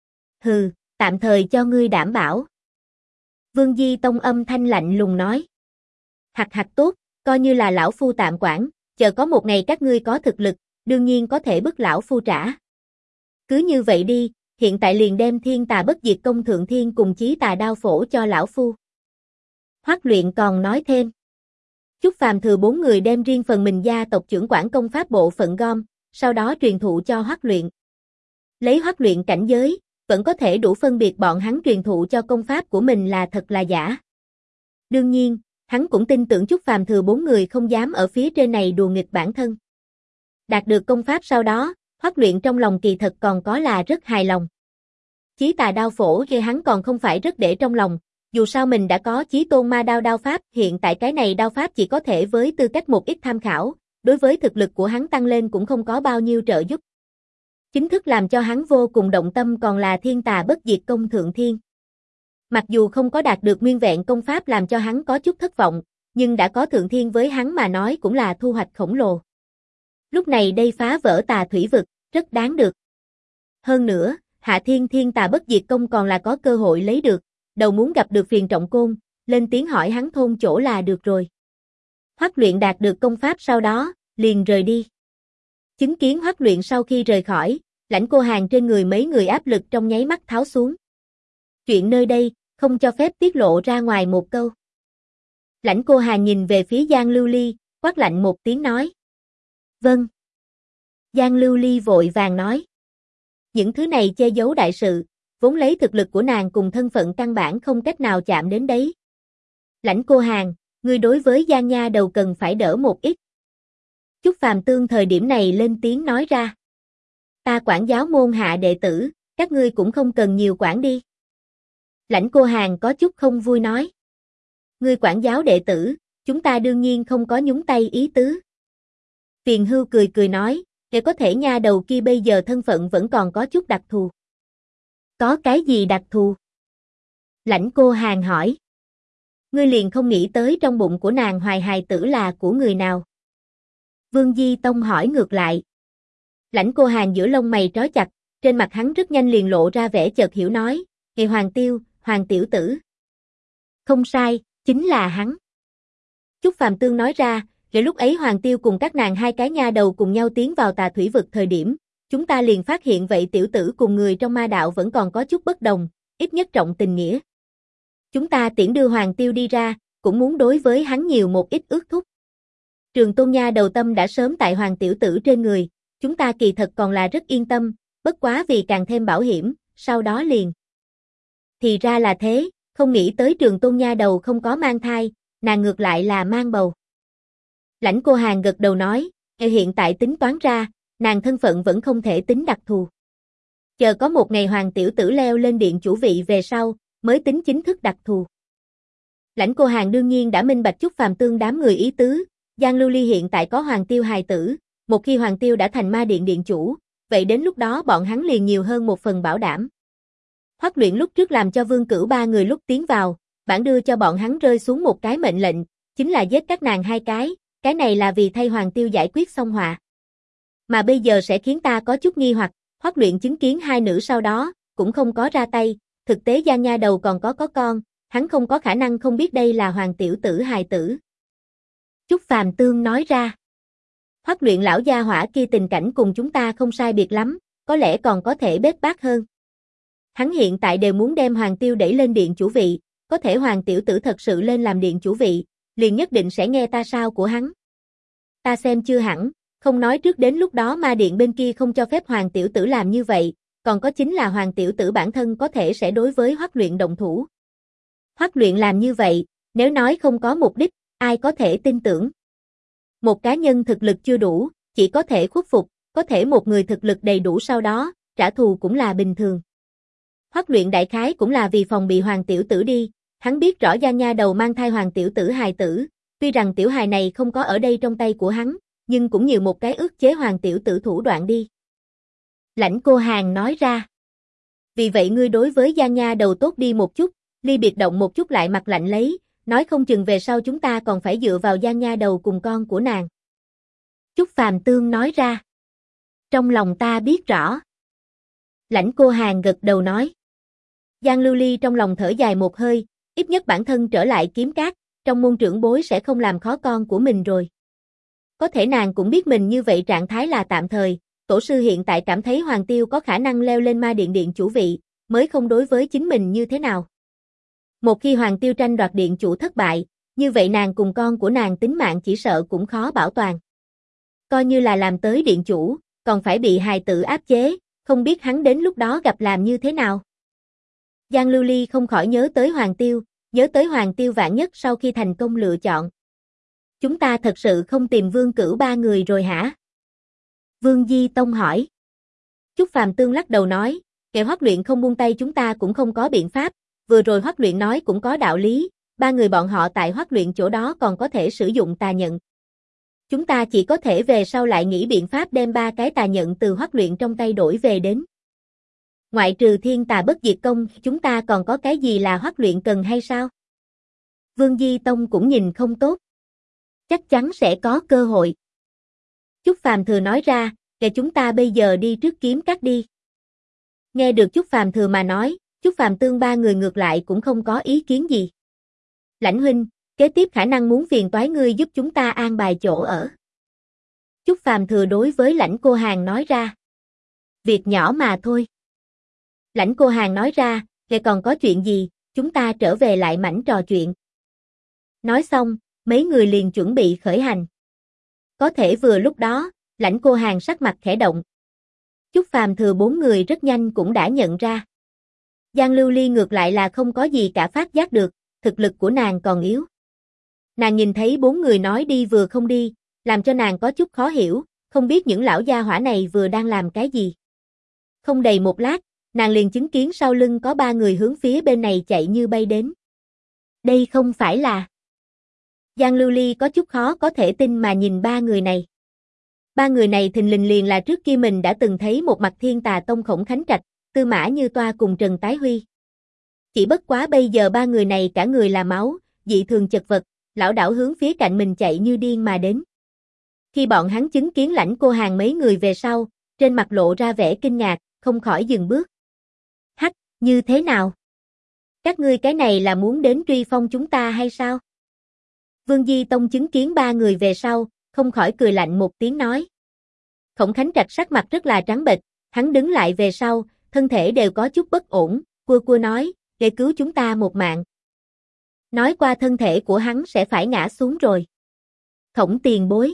Hừ, tạm thời cho ngươi đảm bảo. Vương Di Tông âm thanh lạnh lùng nói. Hặc hặc tốt, coi như là lão phu tạm quản, chờ có một ngày các ngươi có thực lực, đương nhiên có thể bức lão phu trả. Cứ như vậy đi, hiện tại liền đem Thiên Tà Bất Diệt Công Thượng Thiên cùng Chí Tà Đao Phổ cho lão phu. Hoắc Luyện còn nói thêm. Chúc Phàm Thừa bốn người đem riêng phần mình gia tộc trưởng quản công pháp bộ phận gom, sau đó truyền thụ cho Hoắc Luyện. Lấy Hoắc Luyện cảnh giới, vẫn có thể đủ phân biệt bọn hắn truyền thụ cho công pháp của mình là thật là giả. Đương nhiên, hắn cũng tin tưởng Chúc Phàm Thừa bốn người không dám ở phía trên này đùa nghịch bản thân. Đạt được công pháp sau đó, Hoắc Luyện trong lòng kỳ thật còn có là rất hài lòng. Chí Tà Đao Phổ kia hắn còn không phải rất để trong lòng, dù sao mình đã có Chí Tôn Ma Đao đao pháp, hiện tại cái này đao pháp chỉ có thể với tư cách một ít tham khảo, đối với thực lực của hắn tăng lên cũng không có bao nhiêu trợ giúp. Chính thức làm cho hắn vô cùng động tâm còn là Thiên Tà Bất Diệt Công Thượng Thiên. Mặc dù không có đạt được nguyên vẹn công pháp làm cho hắn có chút thất vọng, nhưng đã có Thượng Thiên với hắn mà nói cũng là thu hoạch khổng lồ. Lúc này đây phá vỡ tà thủy vực, rất đáng được. Hơn nữa, Hạ Thiên Thiên Tà Bất Diệt Công còn là có cơ hội lấy được, đầu muốn gặp được Phiền Trọng Côn, lên tiếng hỏi hắn thôn chỗ là được rồi. Hoắc Luyện đạt được công pháp sau đó, liền rời đi. Chứng kiến Hoắc Luyện sau khi rời khỏi, Lãnh Cô Hàn trên người mấy người áp lực trong nháy mắt tháo xuống. Chuyện nơi đây, không cho phép tiết lộ ra ngoài một câu. Lãnh Cô Hàn nhìn về phía Giang Lưu Ly, quát lạnh một tiếng nói. Vâng. Giang Lưu Ly vội vàng nói. Những thứ này che giấu đại sự, vốn lấy thực lực của nàng cùng thân phận căn bản không cách nào chạm đến đấy. Lãnh Cô Hàn, ngươi đối với Giang Nha đầu cần phải đỡ một ít. Chúc Phàm Tương thời điểm này lên tiếng nói ra. Ta quản giáo môn hạ đệ tử, các ngươi cũng không cần nhiều quản đi. Lãnh Cô Hàn có chút không vui nói. Ngươi quản giáo đệ tử, chúng ta đương nhiên không có nhúng tay ý tứ. Tiền Hưu cười cười nói, để có thể nha đầu kia bây giờ thân phận vẫn còn có chút đặc thù. Có cái gì đặc thù? Lãnh Cô Hàn hỏi. Ngươi liền không nghĩ tới trong bụng của nàng hoài hài tử là của người nào? Vương Di Tông hỏi ngược lại. Lãnh Cô Hàn giữa lông mày trói chặt, trên mặt hắn rất nhanh liền lộ ra vẻ chợt hiểu nói, "Ngày Hoàng Tiêu, Hoàng tiểu tử." Không sai, chính là hắn. Chúc Phàm Tương nói ra, "Rồi lúc ấy Hoàng Tiêu cùng các nàng hai cái nha đầu cùng nhau tiến vào tà thủy vực thời điểm, chúng ta liền phát hiện vậy tiểu tử cùng người trong ma đạo vẫn còn có chút bất đồng, ít nhất trọng tình nghĩa. Chúng ta tiễn đưa Hoàng Tiêu đi ra, cũng muốn đối với hắn nhiều một ít ước thúc. Trường Tôn nha đầu tâm đã sớm tại Hoàng tiểu tử trên người, chúng ta kỳ thật còn là rất yên tâm, bất quá vì càng thêm bảo hiểm, sau đó liền." Thì ra là thế, không nghĩ tới Trường Tôn nha đầu không có mang thai, nàng ngược lại là mang bầu. Lãnh Cô Hàn gật đầu nói, hiện tại tính toán ra, nàng thân phận vẫn không thể tính đặc thù. Chờ có một ngày Hoàng tiểu tử leo lên điện chủ vị về sau, mới tính chính thức đặc thù. Lãnh Cô Hàn đương nhiên đã minh bạch Chúc Phàm Tương đám người ý tứ, Giang Lưu Ly hiện tại có Hoàng Tiêu hài tử, một khi Hoàng Tiêu đã thành ma điện điện chủ, vậy đến lúc đó bọn hắn liền nhiều hơn một phần bảo đảm. Hoắc Luyện lúc trước làm cho Vương Cửu ba người lúc tiến vào, bản đưa cho bọn hắn rơi xuống một cái mệnh lệnh, chính là giết các nàng hai cái này là vì thay Hoàng Tiêu giải quyết xong họa. Mà bây giờ sẽ khiến ta có chút nghi hoặc, Hoắc Luyện chứng kiến hai nữ sau đó, cũng không có ra tay, thực tế Giang nha đầu còn có con, hắn không có khả năng không biết đây là Hoàng tiểu tử hài tử. Chúc Phàm Tương nói ra. Hoắc Luyện lão gia hỏa kia tình cảnh cùng chúng ta không sai biệt lắm, có lẽ còn có thể bết bát hơn. Hắn hiện tại đều muốn đem Hoàng Tiêu đẩy lên điện chủ vị, có thể Hoàng tiểu tử thật sự lên làm điện chủ vị, liền nhất định sẽ nghe ta sao của hắn. ta xem chưa hẳn, không nói trước đến lúc đó ma điện bên kia không cho phép Hoàng tiểu tử làm như vậy, còn có chính là Hoàng tiểu tử bản thân có thể sẽ đối với Hoắc Luyện động thủ. Hoắc Luyện làm như vậy, nếu nói không có mục đích, ai có thể tin tưởng. Một cá nhân thực lực chưa đủ, chỉ có thể khuất phục, có thể một người thực lực đầy đủ sau đó, trả thù cũng là bình thường. Hoắc Luyện đại khái cũng là vì phòng bị Hoàng tiểu tử đi, hắn biết rõ Giang Nha Đầu mang thai Hoàng tiểu tử hài tử, tuy rằng tiểu hài này không có ở đây trong tay của hắn, nhưng cũng nhiều một cái ức chế Hoàng tiểu tử thủ đoạn đi. Lãnh Cô Hàn nói ra. Vì vậy ngươi đối với Giang Nha Đầu tốt đi một chút, ly biệt động một chút lại mặt lạnh lấy, nói không chừng về sau chúng ta còn phải dựa vào Giang Nha Đầu cùng con của nàng. Trúc Phàm Tương nói ra. Trong lòng ta biết rõ. Lãnh Cô Hàn gật đầu nói. Giang Lưu Ly trong lòng thở dài một hơi, ít nhất bản thân trở lại kiếm cát, trong môn trưởng bối sẽ không làm khó con của mình rồi. Có thể nàng cũng biết mình như vậy trạng thái là tạm thời, tổ sư hiện tại cảm thấy Hoàng Tiêu có khả năng leo lên ma điện điện chủ vị, mới không đối với chính mình như thế nào. Một khi Hoàng Tiêu tranh đoạt điện chủ thất bại, như vậy nàng cùng con của nàng tính mạng chỉ sợ cũng khó bảo toàn. Coi như là làm tới điện chủ, còn phải bị hài tử áp chế, không biết hắn đến lúc đó gặp làm như thế nào. Giang Lưu Ly không khỏi nhớ tới Hoàng Tiêu vạn nhất sau khi thành công lựa chọn. Chúng ta thật sự không tìm Vương Cửu ba người rồi hả? Vương Di Tông hỏi. Trúc Phàm Tương lắc đầu nói, kẻ Hoắc Luyện không buông tay chúng ta cũng không có biện pháp, vừa rồi Hoắc Luyện nói cũng có đạo lý, ba người bọn họ tại Hoắc Luyện chỗ đó còn có thể sử dụng tà nhận. Chúng ta chỉ có thể về sau lại nghĩ biện pháp đem ba cái tà nhận từ Hoắc Luyện trong tay đổi về đến. Ngoại trừ thiên tà bất diệt công, chúng ta còn có cái gì là Hoắc Luyện cần hay sao? Vương Di Tông cũng nhìn không tốt. Chắc chắn sẽ có cơ hội. Trúc Phàm Thừa nói ra, kể chúng ta bây giờ đi trước kiếm cát đi. Nghe được Trúc Phàm Thừa mà nói, Trúc Phàm Tương ba người ngược lại cũng không có ý kiến gì. Lãnh huynh, kế tiếp khả năng muốn phiền toái ngươi giúp chúng ta an bài chỗ ở. Trúc Phàm Thừa đối với Lãnh Cô Hàn nói ra. Việc nhỏ mà thôi. Lãnh Cô Hàn nói ra, kể còn có chuyện gì, chúng ta trở về lại mảnh trò chuyện. Nói xong, mấy người liền chuẩn bị khởi hành. Có thể vừa lúc đó, Lãnh Cô Hàn sắc mặt khẽ động. Trúc Phàm Thừa bốn người rất nhanh cũng đã nhận ra. Giang Lưu Ly ngược lại là không có gì cả phát giác được, thực lực của nàng còn yếu. Nàng nhìn thấy bốn người nói đi vừa không đi, làm cho nàng có chút khó hiểu, không biết những lão gia hỏa này vừa đang làm cái gì. Không đầy một lát, nàng liền chứng kiến sau lưng có ba người hướng phía bên này chạy như bay đến. Đây không phải là... Giang Lưu Ly có chút khó có thể tin mà nhìn ba người này. Ba người này thình lình liền là trước kia mình đã từng thấy một mặt Thiên Tà Tông Khổng Khánh Trạch, Tư Mã Như Toa cùng Trần Tái Huy. Chỉ bất quá bây giờ ba người này cả người là máu, dị thường chật vật, lão đảo hướng phía cạnh mình chạy như điên mà đến. Khi bọn hắn chứng kiến Lãnh Cô Hàn mấy người về sau, trên mặt lộ ra vẻ kinh ngạc, không khỏi dừng bước. Hắc, như thế nào? Các ngươi cái này là muốn đến truy phong chúng ta hay sao? Vương Di Tông chứng kiến ba người về sau, không khỏi cười lạnh một tiếng nói. Khổng Khánh Trạch sắc mặt rất là trắng bệch, hắn đứng lại về sau, thân thể đều có chút bất ổn, cua nói, để cứu chúng ta một mạng. Nói qua thân thể của hắn sẽ phải ngã xuống rồi. Khổng tiền bối.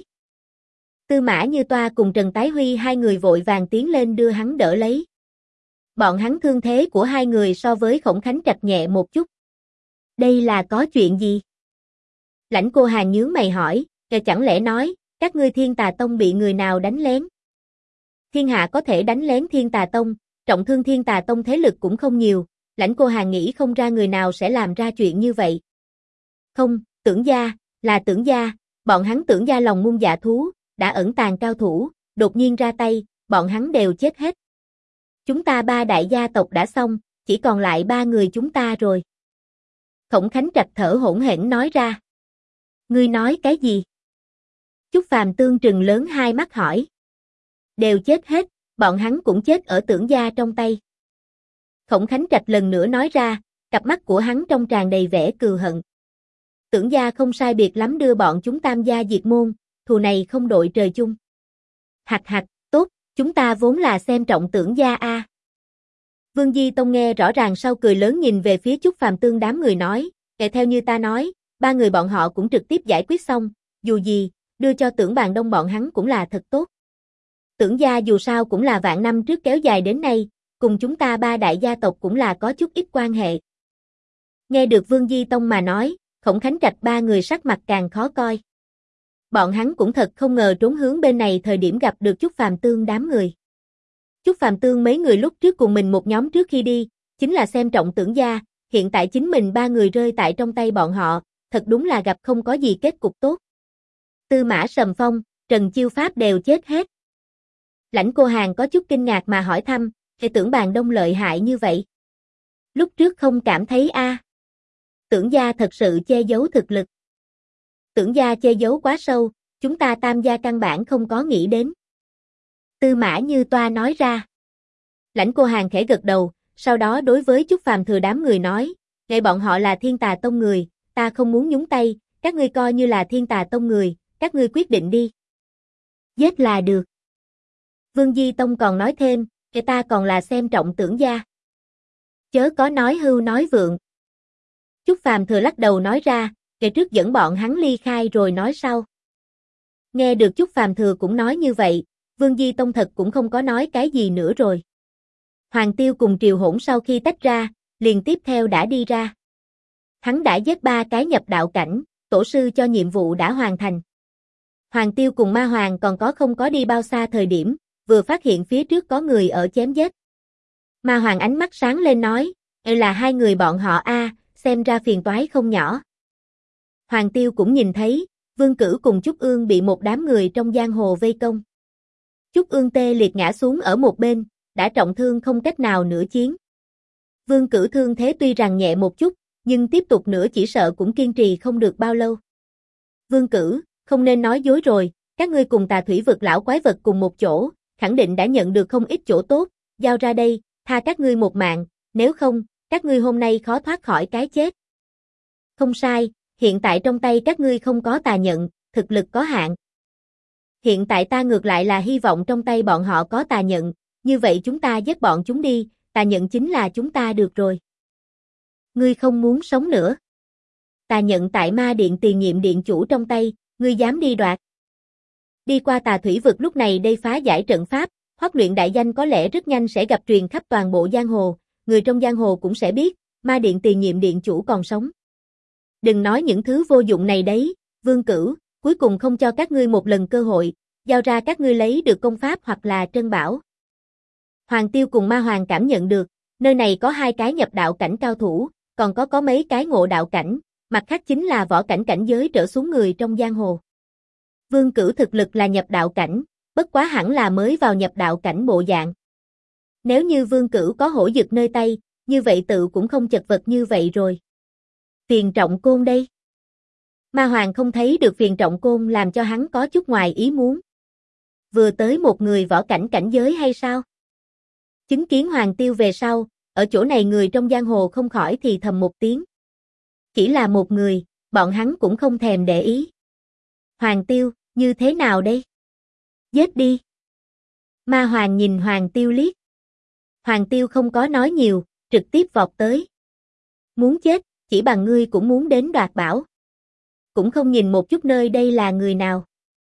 Tư Mã Như Toa cùng Trần Tái Huy hai người vội vàng tiến lên đưa hắn đỡ lấy. Bọn hắn thương thế của hai người so với Khổng Khánh Trạch nhẹ một chút. Đây là có chuyện gì? Lãnh Cô Hàn nhướng mày hỏi, chẳng lẽ nói, các ngươi Thiên Tà Tông bị người nào đánh lén? Thiên hạ có thể đánh lén Thiên Tà Tông, trọng thương Thiên Tà Tông thế lực cũng không nhiều, Lãnh Cô Hàn nghĩ không ra người nào sẽ làm ra chuyện như vậy. Không, Tưởng gia, là Tưởng gia, bọn hắn Tưởng gia lòng muôn dạ thú, đã ẩn tàng cao thủ, đột nhiên ra tay, bọn hắn đều chết hết. Chúng ta ba đại gia tộc đã xong, chỉ còn lại ba người chúng ta rồi. Khổng Khánh Trạch thở hổn hển nói ra. Ngươi nói cái gì? Trúc Phàm Tương trừng lớn hai mắt hỏi. Đều chết hết, bọn hắn cũng chết ở Tưởng gia trong tay. Khổng Khánh Trạch lần nữa nói ra, cặp mắt của hắn trong tràn đầy vẻ cừu hận. Tưởng gia không sai biệt lắm đưa bọn chúng Tam gia diệt môn, thù này không đội trời chung. Hạc hạc, tốt, chúng ta vốn là xem trọng Tưởng gia a. Vương Di Tông nghe rõ ràng sau cười lớn nhìn về phía Trúc Phàm Tương đám người nói, kể theo như ta nói, ba người bọn họ cũng trực tiếp giải quyết xong, dù gì, đưa cho Tưởng Bàn Đông bọn hắn cũng là thật tốt. Tưởng gia dù sao cũng là vạn năm trước kéo dài đến nay, cùng chúng ta ba đại gia tộc cũng là có chút ít quan hệ. Nghe được Vương Di Tông mà nói, Khổng Khánh Trạch ba người sắc mặt càng khó coi. Bọn hắn cũng thật không ngờ trốn hướng bên này thời điểm gặp được Chúc Phàm Tương đám người. Chúc Phàm Tương mấy người lúc trước cùng mình một nhóm trước khi đi, chính là xem trọng Tưởng gia, hiện tại chính mình ba người rơi tại trong tay bọn họ, thật đúng là gặp không có gì kết cục tốt. Tư Mã Sầm Phong, Trần Chiêu Pháp đều chết hết. Lãnh Cô Hàn có chút kinh ngạc mà hỏi thăm, Tưởng Bàn Đông lợi hại như vậy? Lúc trước không cảm thấy a? Tưởng gia thật sự che giấu thực lực. Tưởng gia che giấu quá sâu, chúng ta Tam gia căn bản không có nghĩ đến. Tư Mã Như Toa nói ra. Lãnh Cô Hàn khẽ gật đầu, sau đó đối với Chúc Phàm Thừa đám người nói, ngay bọn họ là Thiên Tà Tông người, ta không muốn nhúng tay, các ngươi coi như là Thiên Tà Tông người, các ngươi quyết định đi. Giết là được. Vương Di Tông còn nói thêm, ta còn là xem trọng Tưởng gia. Chớ có nói hưu nói vượng. Chúc Phàm Thừa lắc đầu nói ra, kể trước dẫn bọn hắn ly khai rồi nói sau. Nghe được Chúc Phàm Thừa cũng nói như vậy, Vương Di Tông thật cũng không có nói cái gì nữa rồi. Hoàng Tiêu cùng Triều Hỗn sau khi tách ra, liền tiếp theo đã đi ra. Hắn đã giết 3 cái nhập đạo cảnh, tổ sư cho nhiệm vụ đã hoàn thành. Hoàng Tiêu cùng Ma Hoàng còn không có đi bao xa thời điểm, vừa phát hiện phía trước có người ở chém giết. Ma Hoàng ánh mắt sáng lên nói, là 2 người bọn họ a, xem ra phiền toái không nhỏ. Hoàng Tiêu cũng nhìn thấy, Vương Cử cùng Trúc Ương bị một đám người trong giang hồ vây công. Trúc Ương tê liệt ngã xuống ở một bên, đã trọng thương không cách nào nữa chiến. Vương Cử thương thế tuy rằng nhẹ một chút, nhưng tiếp tục nữa chỉ sợ cũng kiên trì không được bao lâu. Vương Cử, không nên nói dối rồi, các ngươi cùng Tà Thủy vực lão quái vật cùng một chỗ, khẳng định đã nhận được không ít chỗ tốt, giao ra đây, tha các ngươi một mạng, nếu không, các ngươi hôm nay khó thoát khỏi cái chết. Không sai, hiện tại trong tay các ngươi không có tà nhận, thực lực có hạn. Hiện tại ta ngược lại là hy vọng trong tay bọn họ có tà nhận, như vậy chúng ta giết bọn chúng đi, tà nhận chính là chúng ta được rồi. Ngươi không muốn sống nữa. Tà nhận tại Ma Điện Tiền Nhiệm Điện chủ trong tay, ngươi dám đi đoạt. Đi qua Tà Thủy vực lúc này đây phá giải trận pháp, Hoắc Luyện đại danh có lẽ rất nhanh sẽ gặp truyền khắp toàn bộ giang hồ, người trong giang hồ cũng sẽ biết, Ma Điện Tiền Nhiệm Điện chủ còn sống. Đừng nói những thứ vô dụng này đấy, Vương Cửu, cuối cùng không cho các ngươi một lần cơ hội, giao ra các ngươi lấy được công pháp hoặc là trân bảo. Hoàng Tiêu cùng Ma Hoàng cảm nhận được, nơi này có 2 cái nhập đạo cảnh cao thủ, còn có mấy cái ngộ đạo cảnh, mặt khác chính là võ cảnh cảnh giới trở xuống người trong giang hồ. Vương Cửu thực lực là nhập đạo cảnh, bất quá hẳn là mới vào nhập đạo cảnh bộ dạng. Nếu như Vương Cửu có hổ dực nơi tay, như vậy tự cũng không chật vật như vậy rồi. Phiền Trọng Côn đây. Ma Hoàng không thấy được Phiền Trọng Côn làm cho hắn có chút ngoài ý muốn. Vừa tới một người võ cảnh cảnh giới hay sao? Chứng kiến Hoàng Tiêu về sau, ở chỗ này người trong giang hồ không khỏi thì thầm một tiếng. Chỉ là một người, bọn hắn cũng không thèm để ý. Hoàng Tiêu, như thế nào đây? Giết đi. Ma Hoàng nhìn Hoàng Tiêu liếc. Hoàng Tiêu không có nói nhiều, trực tiếp vọt tới. Muốn chết, chỉ bằng ngươi cũng muốn đến đoạt bảo. Cũng không nhìn một chút nơi đây là người nào.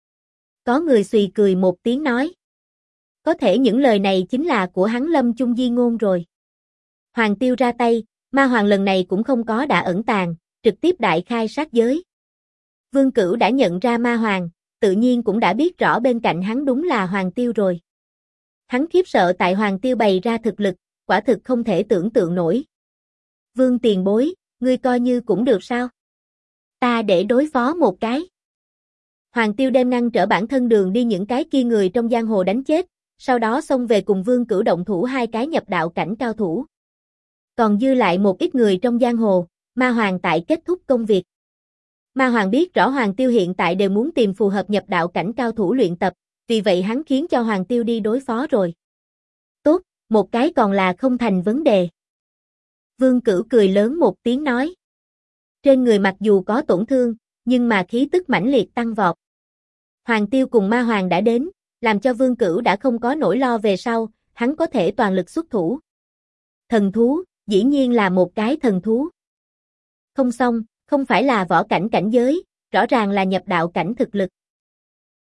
Có người xùy cười một tiếng nói. Có thể những lời này chính là của hắn Lâm Chung Di ngôn rồi. Hoàng Tiêu ra tay, Ma Hoàng lần này cũng không có đã ẩn tàng, trực tiếp đại khai sát giới. Vương Cửu đã nhận ra Ma Hoàng, tự nhiên cũng đã biết rõ bên cạnh hắn đúng là Hoàng Tiêu rồi. Hắn khiếp sợ tại Hoàng Tiêu bày ra thực lực, quả thực không thể tưởng tượng nổi. Vương tiền bối, ngươi coi như cũng được sao? Ta để đối phó một cái. Hoàng Tiêu đem ngăn trở bản thân đường đi những cái kia người trong giang hồ đánh chết, sau đó xông về cùng Vương Cửu động thủ 2 cái nhập đạo cảnh cao thủ. Còn dư lại một ít người trong giang hồ, Ma Hoàng tại kết thúc công việc. Ma Hoàng biết rõ Hoàng Tiêu hiện tại đều muốn tìm phù hợp nhập đạo cảnh cao thủ luyện tập, vì vậy hắn khiến cho Hoàng Tiêu đi đối phó rồi. Tốt, một cái còn là không thành vấn đề. Vương Cửu cười lớn một tiếng nói. Trên người mặc dù có tổn thương, nhưng mà khí tức mãnh liệt tăng vọt. Hoàng Tiêu cùng Ma Hoàng đã đến, làm cho Vương Cửu đã không có nỗi lo về sau, hắn có thể toàn lực xuất thủ. Thần thú, dĩ nhiên là một cái thần thú. Không xong, không phải là võ cảnh cảnh giới, rõ ràng là nhập đạo cảnh thực lực.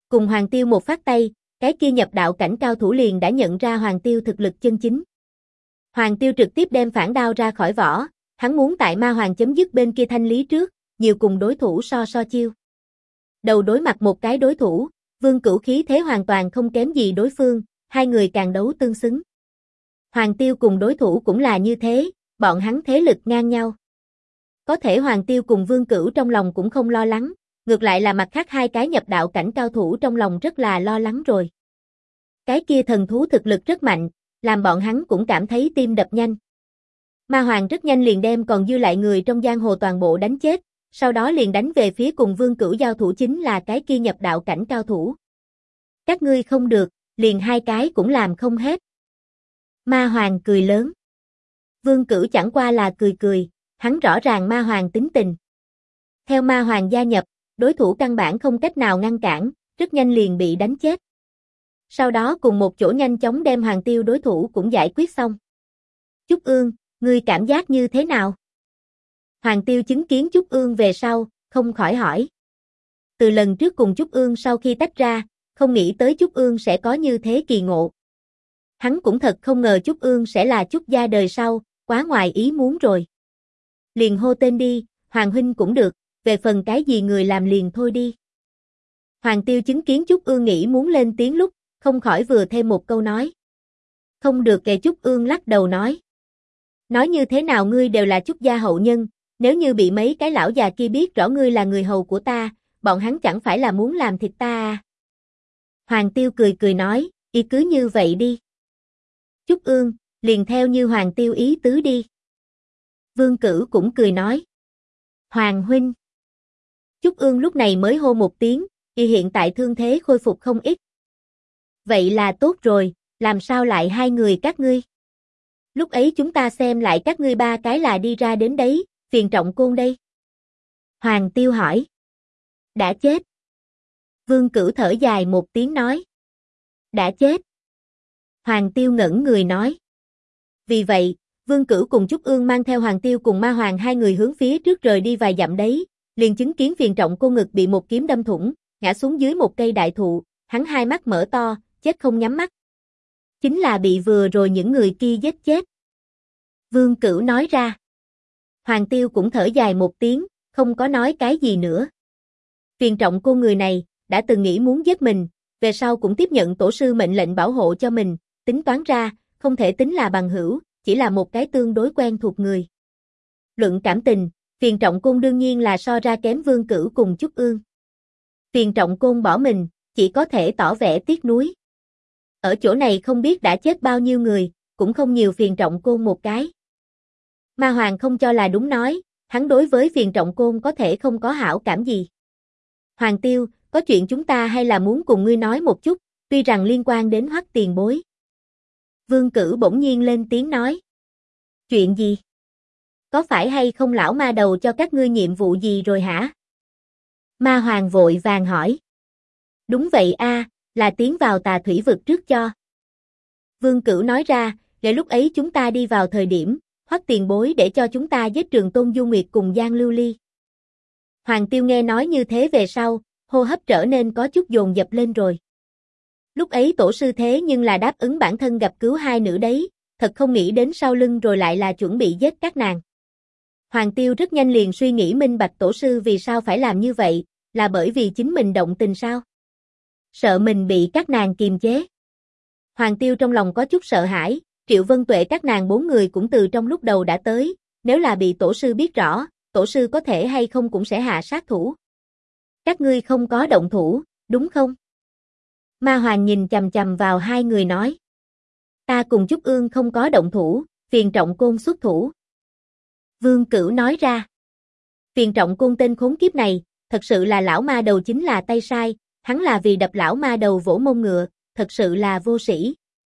Cùng Hoàng Tiêu một phát tay, cái kia nhập đạo cảnh cao thủ liền đã nhận ra Hoàng Tiêu thực lực chân chính. Hoàng Tiêu trực tiếp đem phản đao ra khỏi vỏ, hắn muốn tại Ma Hoàng chấm dứt bên kia thanh lý trước, nhiều cùng đối thủ so chiêu. Đầu đối mặt một cái đối thủ, Vương Cửu khí thế hoàn toàn không kém gì đối phương, hai người càng đấu tương xứng. Hoàng Tiêu cùng đối thủ cũng là như thế, bọn hắn thế lực ngang nhau. Có thể Hoàng Tiêu cùng Vương Cửu trong lòng cũng không lo lắng, ngược lại là mặt khác hai cái nhập đạo cảnh cao thủ trong lòng rất là lo lắng rồi. Cái kia thần thú thực lực rất mạnh, làm bọn hắn cũng cảm thấy tim đập nhanh. Ma Hoàng rất nhanh liền đem còn dư lại người trong giang hồ toàn bộ đánh chết, sau đó liền đánh về phía cùng Vương Cửu giao thủ chính là cái kia nhập đạo cảnh cao thủ. Các ngươi không được, liền hai cái cũng làm không hết. Ma Hoàng cười lớn. Vương Cửu chẳng qua là cười, hắn rõ ràng Ma Hoàng tính tình. Theo Ma Hoàng gia nhập, đối thủ căn bản không cách nào ngăn cản, rất nhanh liền bị đánh chết. Sau đó cùng một chỗ nhanh chóng đem Hoàng Tiêu đối thủ cũng giải quyết xong. Trúc Ương, ngươi cảm giác như thế nào? Hoàng Tiêu chứng kiến Trúc Ương về sau, không khỏi hỏi. Từ lần trước cùng Trúc Ương sau khi tách ra, không nghĩ tới Trúc Ương sẽ có như thế kỳ ngộ. Hắn cũng thật không ngờ Trúc Ương sẽ là Trúc gia đời sau, quá ngoài ý muốn rồi. Liền hô tên đi, Hoàng huynh cũng được, về phần cái gì người làm liền thôi đi. Hoàng Tiêu chứng kiến Trúc Ương nghĩ muốn lên tiếng lúc, không khỏi vừa thêm một câu nói. Không được kể. Trúc Ương lắc đầu nói. Nói như thế nào ngươi đều là Trúc gia hậu nhân, nếu như bị mấy cái lão già kia biết rõ ngươi là người hầu của ta, bọn hắn chẳng phải là muốn làm thịt ta à. Hoàng Tiêu cười nói, y cứ như vậy đi. Trúc Ương, liền theo như Hoàng Tiêu ý tứ đi. Vương Cửu cũng cười nói. Hoàng huynh. Trúc Ương lúc này mới hô một tiếng, y hiện tại thương thế khôi phục không ít. Vậy là tốt rồi, làm sao lại hai người các ngươi? Lúc ấy chúng ta xem lại các ngươi ba cái là đi ra đến đấy, Phiền Trọng Côn đây. Hoàng Tiêu hỏi. Đã chết. Vương Cửu thở dài một tiếng nói. Đã chết. Hoàng Tiêu ngẩn người nói. Vì vậy, Vương Cửu cùng Trúc Ương mang theo Hoàng Tiêu cùng Ma Hoàng hai người hướng phía trước rời đi vài dặm đấy, liền chứng kiến Phiền Trọng Côn ngực bị một kiếm đâm thủng, ngã xuống dưới một cây đại thụ, hắn hai mắt mở to, chết không nhắm mắt. Chính là bị vừa rồi những người kia giết chết. Vương Cửu nói ra. Hoàng Tiêu cũng thở dài một tiếng, không có nói cái gì nữa. Phiền Trọng Côn người này, đã từng nghĩ muốn giết mình, về sau cũng tiếp nhận tổ sư mệnh lệnh bảo hộ cho mình, tính toán ra, không thể tính là bằng hữu, chỉ là một cái tương đối quen thuộc người. Luận cảm tình, Phiền Trọng Côn đương nhiên là so ra kém Vương Cửu cùng Trúc Ương. Phiền Trọng Côn bỏ mình, chỉ có thể tỏ vẻ tiếc nuối. Ở chỗ này không biết đã chết bao nhiêu người, cũng không nhiều Phiền Trọng Côn một cái. Ma Hoàng không cho là đúng nói, hắn đối với Phiền Trọng Côn có thể không có hảo cảm gì. Hoàng Tiêu, có chuyện chúng ta hay là muốn cùng ngươi nói một chút, tuy rằng liên quan đến Hoắc tiền bối. Vương Cửu bỗng nhiên lên tiếng nói. Chuyện gì? Có phải hay không lão ma đầu cho các ngươi nhiệm vụ gì rồi hả? Ma Hoàng vội vàng hỏi. Đúng vậy a, là tiến vào tà thủy vực trước cho. Vương Cửu nói ra, để lúc ấy chúng ta đi vào thời điểm, Hoắc tiền bối để cho chúng ta giết Trường Tôn Du Nguyệt cùng Giang Lưu Ly. Hoàng Tiêu nghe nói như thế về sau, hô hấp trở nên có chút dồn dập lên rồi. Lúc ấy tổ sư thế nhưng là đáp ứng bản thân gặp cứu hai nữ đấy, thật không nghĩ đến sau lưng rồi lại là chuẩn bị giết các nàng. Hoàng Tiêu rất nhanh liền suy nghĩ minh bạch tổ sư vì sao phải làm như vậy, là bởi vì chính mình động tình sao? Sợ mình bị các nàng kiềm chế. Hoàng Tiêu trong lòng có chút sợ hãi, Triệu Vân Tuệ các nàng bốn người cũng từ trong lúc đầu đã tới, nếu là bị tổ sư biết rõ, tổ sư có thể hay không cũng sẽ hạ sát thủ. Các ngươi không có động thủ, đúng không? Ma Hoàng nhìn chằm chằm vào hai người nói. Ta cùng Trúc Ương không có động thủ, Phiền Trọng Côn xuất thủ. Vương Cửu nói ra. Phiền Trọng Côn tên khốn kiếp này, thật sự là lão ma đầu chính là tay sai, hắn là vì đập lão ma đầu vỗ mông ngựa, thật sự là vô sĩ.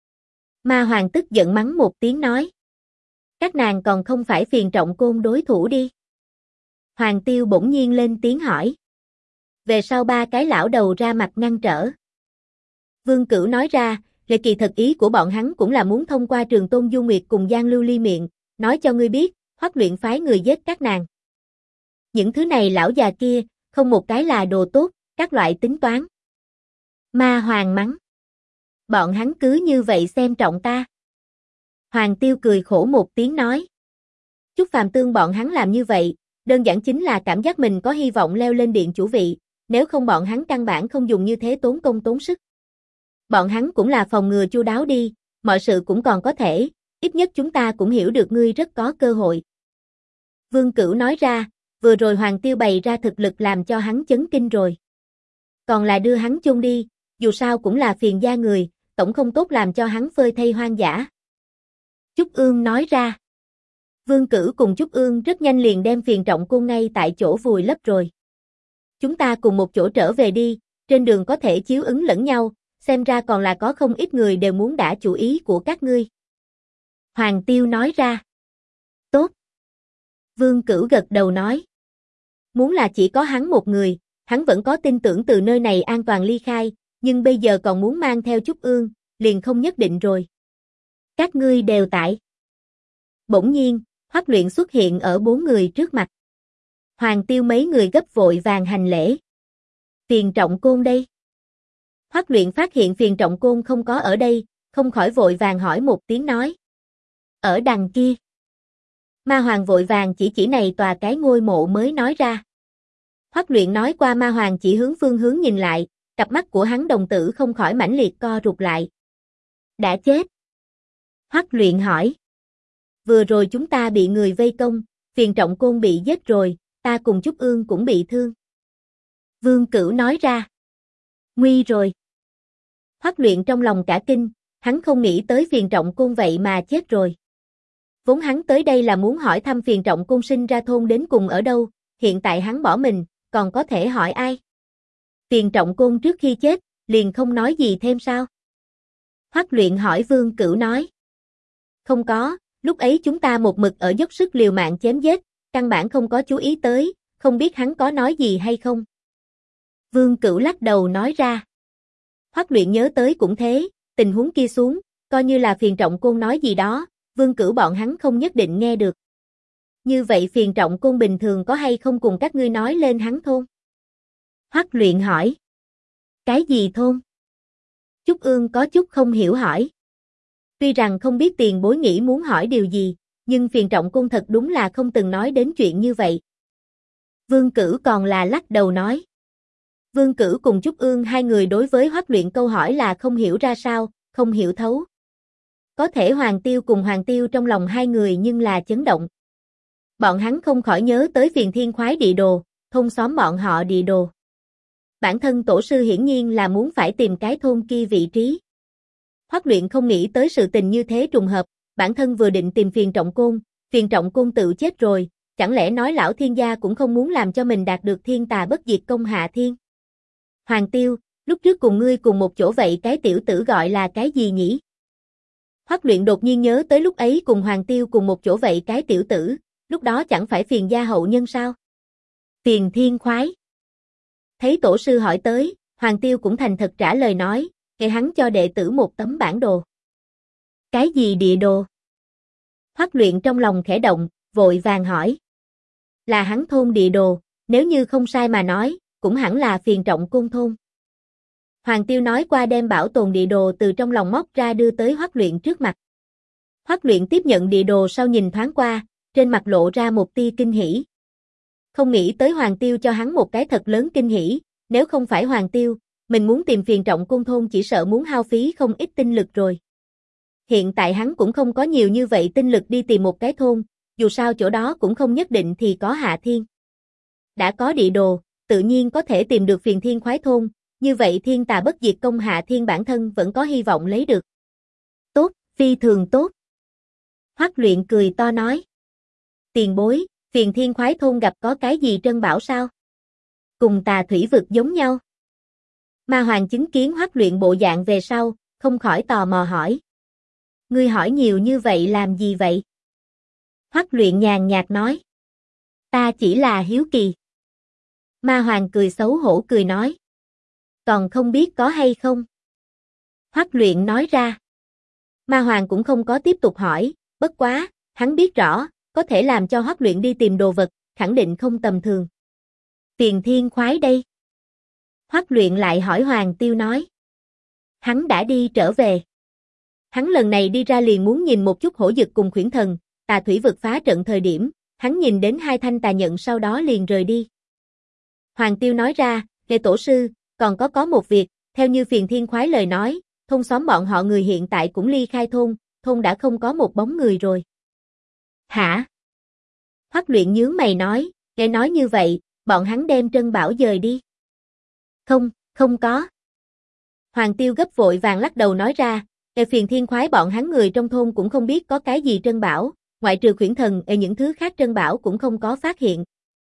Ma Hoàng tức giận mắng một tiếng nói. Các nàng còn không phải Phiền Trọng Côn đối thủ đi. Hoàng Tiêu bỗng nhiên lên tiếng hỏi. Về sau ba cái lão đầu ra mặt ngăn trở. Vương Cửu nói ra, lệ kỳ thật ý của bọn hắn cũng là muốn thông qua Trường Tôn Du Nguyệt cùng Giang Lưu Ly miệng, nói cho ngươi biết, Hoắc luyện phái người giết các nàng. Những thứ này lão già kia, không một cái là đồ tốt, các loại tính toán. Ma Hoàng mắng. Bọn hắn cứ như vậy xem trọng ta. Hoàng Tiêu cười khổ một tiếng nói. Trúc Phàm Tương bọn hắn làm như vậy, đơn giản chính là cảm giác mình có hy vọng leo lên điện chủ vị, nếu không bọn hắn căn bản không dùng như thế tốn công tốn sức. Bọn hắn cũng là phòng ngừa chu đáo đi, mọi sự cũng còn có thể, ít nhất chúng ta cũng hiểu được ngươi rất có cơ hội. Vương Cửu nói ra, vừa rồi Hoàng Tiêu bày ra thực lực làm cho hắn chấn kinh rồi. Còn là đưa hắn chôn đi, dù sao cũng là phiền gia người, tổng không tốt làm cho hắn phơi thây hoang dã. Trúc Ương nói ra. Vương Cửu cùng Trúc Ương rất nhanh liền đem Phiền Trọng Côn ngay tại chỗ vùi lấp rồi. Chúng ta cùng một chỗ trở về đi, trên đường có thể chiếu ứng lẫn nhau, xem ra còn là có không ít người đều muốn đả chủ ý của các ngươi. Hoàng Tiêu nói ra. Tốt. Vương Cửu gật đầu nói. Muốn là chỉ có hắn một người, hắn vẫn có tin tưởng từ nơi này an toàn ly khai, nhưng bây giờ còn muốn mang theo Trúc Ương, liền không nhất định rồi. Các ngươi đều tại. Bỗng nhiên, Hoắc Luyện xuất hiện ở 4 người trước mặt. Hoàng Tiêu mấy người gấp vội vàng hành lễ. Phiền Trọng Côn đây. Hoắc Luyện phát hiện Phiền Trọng Côn không có ở đây, không khỏi vội vàng hỏi một tiếng nói. Ở đằng kia. Ma Hoàng vội vàng chỉ này tòa cái ngôi mộ mới nói ra. Hoắc Luyện nói qua Ma Hoàng chỉ hướng phương hướng nhìn lại, cặp mắt của hắn đồng tử không khỏi mãnh liệt co rụt lại. Đã chết. Hoắc Luyện hỏi. Vừa rồi chúng ta bị người vây công, Phiền Trọng Côn bị giết rồi, ta cùng Trúc Ương cũng bị thương. Vương Cửu nói ra. Nguy rồi. Hoắc Luyện trong lòng cả kinh, hắn không nghĩ tới Phiền Trọng Côn vậy mà chết rồi. Vốn hắn tới đây là muốn hỏi thăm Phiền Trọng Côn sinh ra thôn đến cùng ở đâu, hiện tại hắn bỏ mình, còn có thể hỏi ai? Phiền Trọng Côn trước khi chết, liền không nói gì thêm sao? Hoắc Luyện hỏi Vương Cửu nói. Không có, lúc ấy chúng ta một mực ở dốc sức liều mạng chém giết, căn bản không có chú ý tới, không biết hắn có nói gì hay không. Vương Cửu lắc đầu nói ra. Hoắc Luyện nhớ tới cũng thế, tình huống kia xuống, coi như là Phiền Trọng Côn nói gì đó, Vương Cửu bọn hắn không nhất định nghe được. Như vậy Phiền Trọng Côn bình thường có hay không cùng các ngươi nói lên hắn thôn? Hoắc Luyện hỏi. Cái gì thôn? Trúc Ương có chút không hiểu hỏi. Tuy rằng không biết tiền bối nghĩ muốn hỏi điều gì, nhưng Phiền Trọng Côn thật đúng là không từng nói đến chuyện như vậy. Vương Cửu còn là lắc đầu nói. Vương Cửu cùng Trúc Ương hai người đối với Hoắc Luyện câu hỏi là không hiểu ra sao, không hiểu thấu. Có thể Hoàng Tiêu cùng Hoàng Tiêu trong lòng hai người nhưng là chấn động. Bọn hắn không khỏi nhớ tới Phiền Thiên Khoái địa đồ, thôn xóm bọn họ địa đồ. Bản thân tổ sư hiển nhiên là muốn phải tìm cái thôn kia vị trí. Hoắc Luyện không nghĩ tới sự tình như thế trùng hợp, bản thân vừa định tìm Phiền Trọng Côn tự chết rồi, chẳng lẽ nói lão thiên gia cũng không muốn làm cho mình đạt được thiên tà bất diệt công hạ thiên. Hoàng Tiêu, lúc trước cùng ngươi cùng một chỗ vậy cái tiểu tử gọi là cái gì nhỉ? Hoắc Luyện đột nhiên nhớ tới lúc ấy cùng Hoàng Tiêu cùng một chỗ vậy cái tiểu tử, lúc đó chẳng phải Phiền gia hậu nhân sao? Phiền Thiên Khoái. Thấy tổ sư hỏi tới, Hoàng Tiêu cũng thành thật trả lời nói, kể hắn cho đệ tử một tấm bản đồ. Cái gì địa đồ? Hoắc Luyện trong lòng khẽ động, vội vàng hỏi. Là hắn thôn địa đồ, nếu như không sai mà nói, cũng hẳn là Phiền Trọng Côn thôn. Hoàng Tiêu nói qua đem bảo tồn địa đồ từ trong lòng móc ra đưa tới Hoắc Luyện trước mặt. Hoắc Luyện tiếp nhận địa đồ sau nhìn thoáng qua, trên mặt lộ ra một tia kinh hỉ. Không nghĩ tới Hoàng Tiêu cho hắn một cái thật lớn kinh hỉ, nếu không phải Hoàng Tiêu, mình muốn tìm Phiền Trọng Côn thôn chỉ sợ muốn hao phí không ít tinh lực rồi. Hiện tại hắn cũng không có nhiều như vậy tinh lực đi tìm một cái thôn, dù sao chỗ đó cũng không nhất định thì có hạ thiên. Đã có địa đồ, tự nhiên có thể tìm được Phiền Thiên Khoái thôn, như vậy thiên tà bất diệt công hạ thiên bản thân vẫn có hy vọng lấy được. Tốt, phi thường tốt. Hoắc Luyện cười to nói. Tiền bối, Phiền Thiên Khoái thôn gặp có cái gì trân bảo sao? Cùng tà thủy vực giống nhau. Ma Hoàng chứng kiến Hoắc Luyện bộ dạng về sau, không khỏi tò mò hỏi. Ngươi hỏi nhiều như vậy làm gì vậy? Hoắc Luyện nhàn nhạt nói. Ta chỉ là hiếu kỳ. Ma Hoàng cười xấu hổ cười nói. Còn không biết có hay không? Hoắc Luyện nói ra. Ma Hoàng cũng không có tiếp tục hỏi, bất quá, hắn biết rõ, có thể làm cho Hoắc Luyện đi tìm đồ vật, khẳng định không tầm thường. Phiền Thiên Khoái đây. Hoắc Luyện lại hỏi Hoàng Tiêu nói. Hắn đã đi trở về. Hắn lần này đi ra liền muốn nhìn một chút hổ dực cùng khuyển thần, tà thủy vực phá trận thời điểm, hắn nhìn đến hai thanh tà nhận sau đó liền rời đi. Hoàng Tiêu nói ra, Lê Tổ Sư, còn có một việc, theo như Phiền Thiên Khoái lời nói, thôn xóm bọn họ người hiện tại cũng ly khai thôn đã không có một bóng người rồi. Hả? Hoắc Luyện nhướng mày nói, nghe nói như vậy, bọn hắn đem trân bảo dời đi. Không có. Hoàng Tiêu gấp vội vàng lắc đầu nói ra, Phiền Thiên Khoái bọn hắn người trong thôn cũng không biết có cái gì trân bảo, ngoại trừ khuyển thần những thứ khác trân bảo cũng không có phát hiện.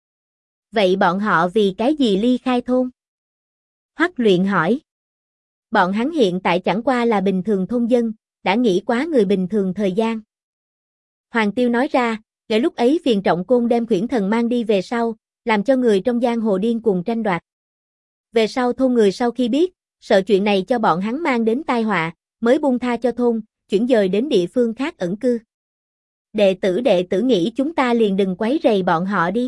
Vậy bọn họ vì cái gì ly khai thôn? Hoắc Luyện hỏi. Bọn hắn hiện tại chẳng qua là bình thường thôn dân, đã nghĩ quá người bình thường thời gian. Hoàng Tiêu nói ra, để lúc ấy Phiền Trọng Côn đem khuyển thần mang đi về sau, làm cho người trong giang hồ điên cuồng tranh đoạt. Về sau thôn người sau khi biết, sợ chuyện này cho bọn hắn mang đến tai họa, mới buông tha cho thôn, chuyển dời đến địa phương khác ẩn cư. Đệ tử nghĩ chúng ta liền đừng quấy rầy bọn họ đi.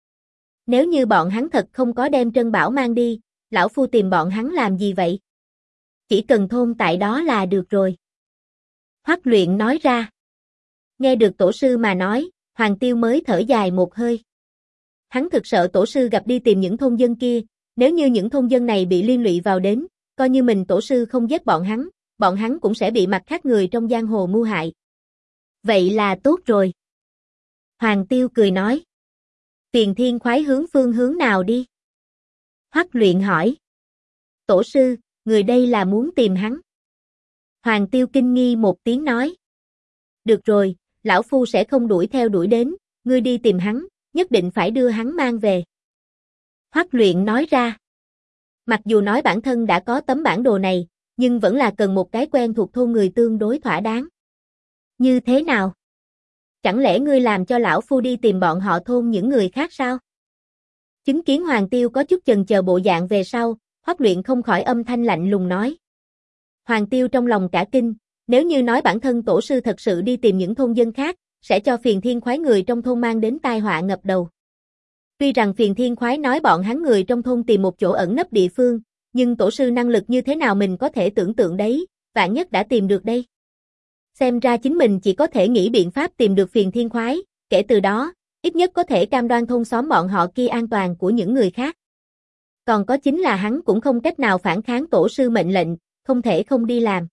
Nếu như bọn hắn thật không có đem trân bảo mang đi, lão phu tìm bọn hắn làm gì vậy? Chỉ cần thôn tại đó là được rồi. Hoắc Luyện nói ra. Nghe được tổ sư mà nói, Hoàng Tiêu mới thở dài một hơi. Hắn thực sợ tổ sư gặp đi tìm những thôn dân kia, nếu như những thôn dân này bị liên lụy vào đến, coi như mình tổ sư không giết bọn hắn cũng sẽ bị mặt khác người trong giang hồ mưu hại. Vậy là tốt rồi. Hoàng Tiêu cười nói. Phiền Thiên Khoái hướng phương hướng nào đi? Hoắc Luyện hỏi. Tổ sư, người đây là muốn tìm hắn. Hoàng Tiêu kinh nghi một tiếng nói. Được rồi, lão phu sẽ không đuổi theo đuổi đến, ngươi đi tìm hắn, nhất định phải đưa hắn mang về. Hoắc Luyện nói ra. Mặc dù nói bản thân đã có tấm bản đồ này, nhưng vẫn là cần một cái quen thuộc thôn người tương đối thỏa đáng. Như thế nào? Chẳng lẽ ngươi làm cho lão phu đi tìm bọn họ thôn những người khác sao? Chứng kiến Hoàng Tiêu có chút chần chờ bộ dạng về sau, Hoắc Luyện không khỏi âm thanh lạnh lùng nói. Hoàng Tiêu trong lòng cả kinh, nếu như nói bản thân tổ sư thật sự đi tìm những thôn dân khác, sẽ cho Phiền Thiên Khoái người trong thôn mang đến tai họa ngập đầu. Tuy rằng Phiền Thiên Khoái nói bọn hắn người trong thôn tìm một chỗ ẩn nấp địa phương, nhưng tổ sư năng lực như thế nào mình có thể tưởng tượng đấy, vạn nhất đã tìm được đây. Xem ra chính mình chỉ có thể nghĩ biện pháp tìm được Phiền Thiên Khoái, kể từ đó, ít nhất có thể cam đoan thôn xóm bọn họ kia an toàn của những người khác. Còn có chính là hắn cũng không cách nào phản kháng tổ sư mệnh lệnh, không thể không đi làm.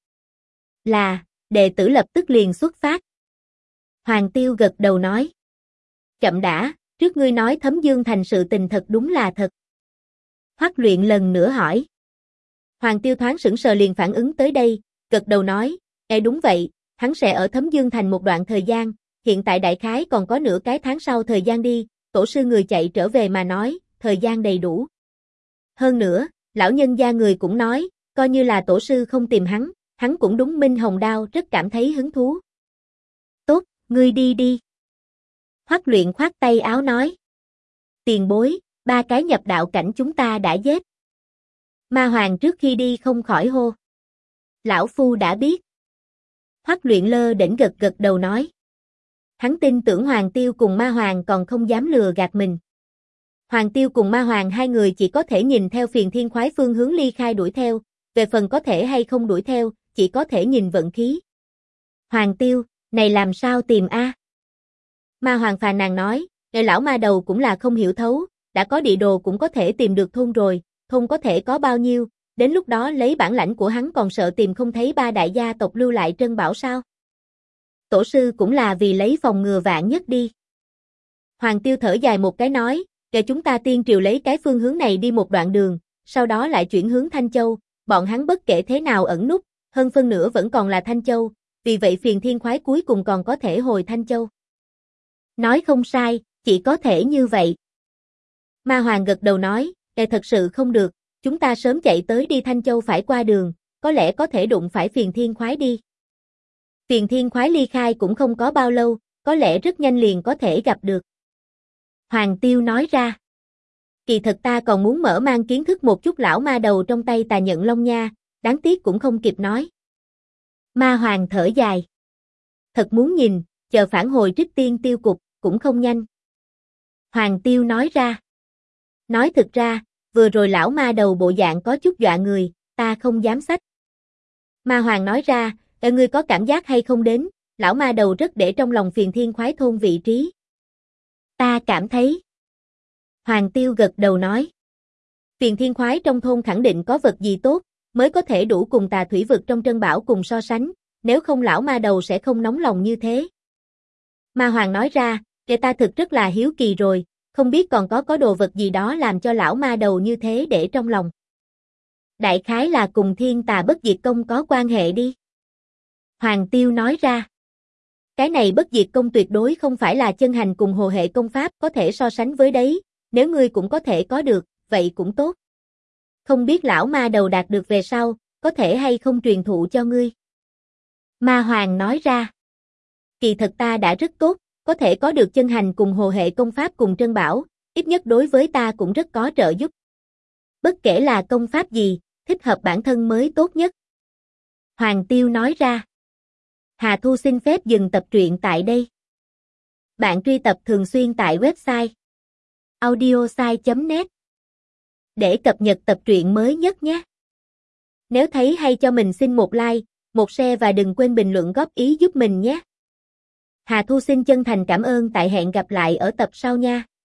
Là, đệ tử lập tức liền xuất phát. Hoàng Tiêu gật đầu nói. Chậm đã, trước ngươi nói Thấm Dương Thành sự tình thật đúng là thật. Hoắc Luyện lần nữa hỏi. Hoàng Tiêu thoáng sững sờ liền phản ứng tới đây, gật đầu nói, đúng vậy, hắn sẽ ở Thấm Dương Thành một đoạn thời gian, hiện tại đại khái còn có nửa cái tháng sau thời gian đi, tổ sư người chạy trở về mà nói, thời gian đầy đủ. Hơn nữa, lão nhân gia người cũng nói, coi như là tổ sư không tìm hắn cũng đúng Minh Hồng Đao rất cảm thấy hứng thú. Tốt, ngươi đi đi. Hoắc Luyện khoát tay áo nói. Tiền bối, 3 cái nhập đạo cảnh chúng ta đã giết. Ma Hoàng trước khi đi không khỏi hô. Lão phu đã biết. Hoắc Luyện lơ đễnh gật đầu nói. Hắn tin tưởng Hoàng Tiêu cùng Ma Hoàng còn không dám lừa gạt mình. Hoàng Tiêu cùng Ma Hoàng hai người chỉ có thể nhìn theo Phiền Thiên Khoái phương hướng ly khai đuổi theo, về phần có thể hay không đuổi theo, chỉ có thể nhìn vận khí. Hoàng Tiêu, này làm sao tìm a? Ma Hoàng phàn nàn nói, lão ma đầu cũng là không hiểu thấu, đã có địa đồ cũng có thể tìm được thôn rồi, thôn có thể có bao nhiêu, đến lúc đó lấy bản lãnh của hắn còn sợ tìm không thấy 3 đại gia tộc lưu lại trân bảo sao? Tổ sư cũng là vì lấy phòng ngừa vạn nhất đi. Hoàng Tiêu thở dài một cái nói, để chúng ta tiên triều lấy cái phương hướng này đi một đoạn đường, sau đó lại chuyển hướng Thanh Châu, bọn hắn bất kể thế nào ẩn núp, hơn phân nửa vẫn còn là Thanh Châu, vì vậy Phiền Thiên Khoái cuối cùng còn có thể hồi Thanh Châu. Nói không sai, chỉ có thể như vậy. Ma Hoàng gật đầu nói, thật sự không được, chúng ta sớm chạy tới đi Thanh Châu phải qua đường, có lẽ có thể đụng phải Phiền Thiên Khoái đi. Phiền Thiên Khoái ly khai cũng không có bao lâu, có lẽ rất nhanh liền có thể gặp được. Hoàng Tiêu nói ra. Kỳ thật ta còn muốn mở mang kiến thức một chút lão ma đầu trong tay Tà Nhận Long nha, đáng tiếc cũng không kịp nói. Ma Hoàng thở dài. Thật muốn nhìn, chờ phản hồi Trích Tiên Tiêu cục, cũng không nhanh. Hoàng Tiêu nói ra. Nói thực ra, vừa rồi lão ma đầu bộ dạng có chút dọa người, ta không dám xách. Ma Hoàng nói ra, ngươi có cảm giác hay không đến, lão ma đầu rất để trong lòng Phiền Thiên Khoái thôn vị trí. Ta cảm thấy. Hoàng Tiêu gật đầu nói. Phiền Thiên Khoái trong thôn khẳng định có vật gì tốt, mới có thể đủ cùng Tà Thủy Vực trong Trân Bảo cùng so sánh, nếu không lão ma đầu sẽ không nóng lòng như thế. Ma Hoàng nói ra, ta thực rất là hiếu kỳ rồi, không biết còn có đồ vật gì đó làm cho lão ma đầu như thế để trong lòng. Đại khái là cùng Thiên Tà Bất Diệt Công có quan hệ đi. Hoàng Tiêu nói ra. Cái này Bất Diệt Công tuyệt đối không phải là chân hành cùng hồ hệ công pháp có thể so sánh với đấy, nếu ngươi cũng có thể có được, vậy cũng tốt. Không biết lão ma đầu đạt được về sau, có thể hay không truyền thụ cho ngươi. Ma Hoàng nói ra. Kỳ thật ta đã rất tốt, có thể có được chân hành cùng hồ hệ công pháp cùng Trân Bảo, ít nhất đối với ta cũng rất có trợ giúp. Bất kể là công pháp gì, thích hợp bản thân mới tốt nhất. Hoàng Tiêu nói ra. Hà Thu xin phép dừng tập truyện tại đây. Bạn truy tập thường xuyên tại website audiosai.net để cập nhật tập truyện mới nhất nhé. Nếu thấy hay cho mình xin một like, một share và đừng quên bình luận góp ý giúp mình nhé. Hà Thu xin chân thành cảm ơn, tại hẹn gặp lại ở tập sau nha.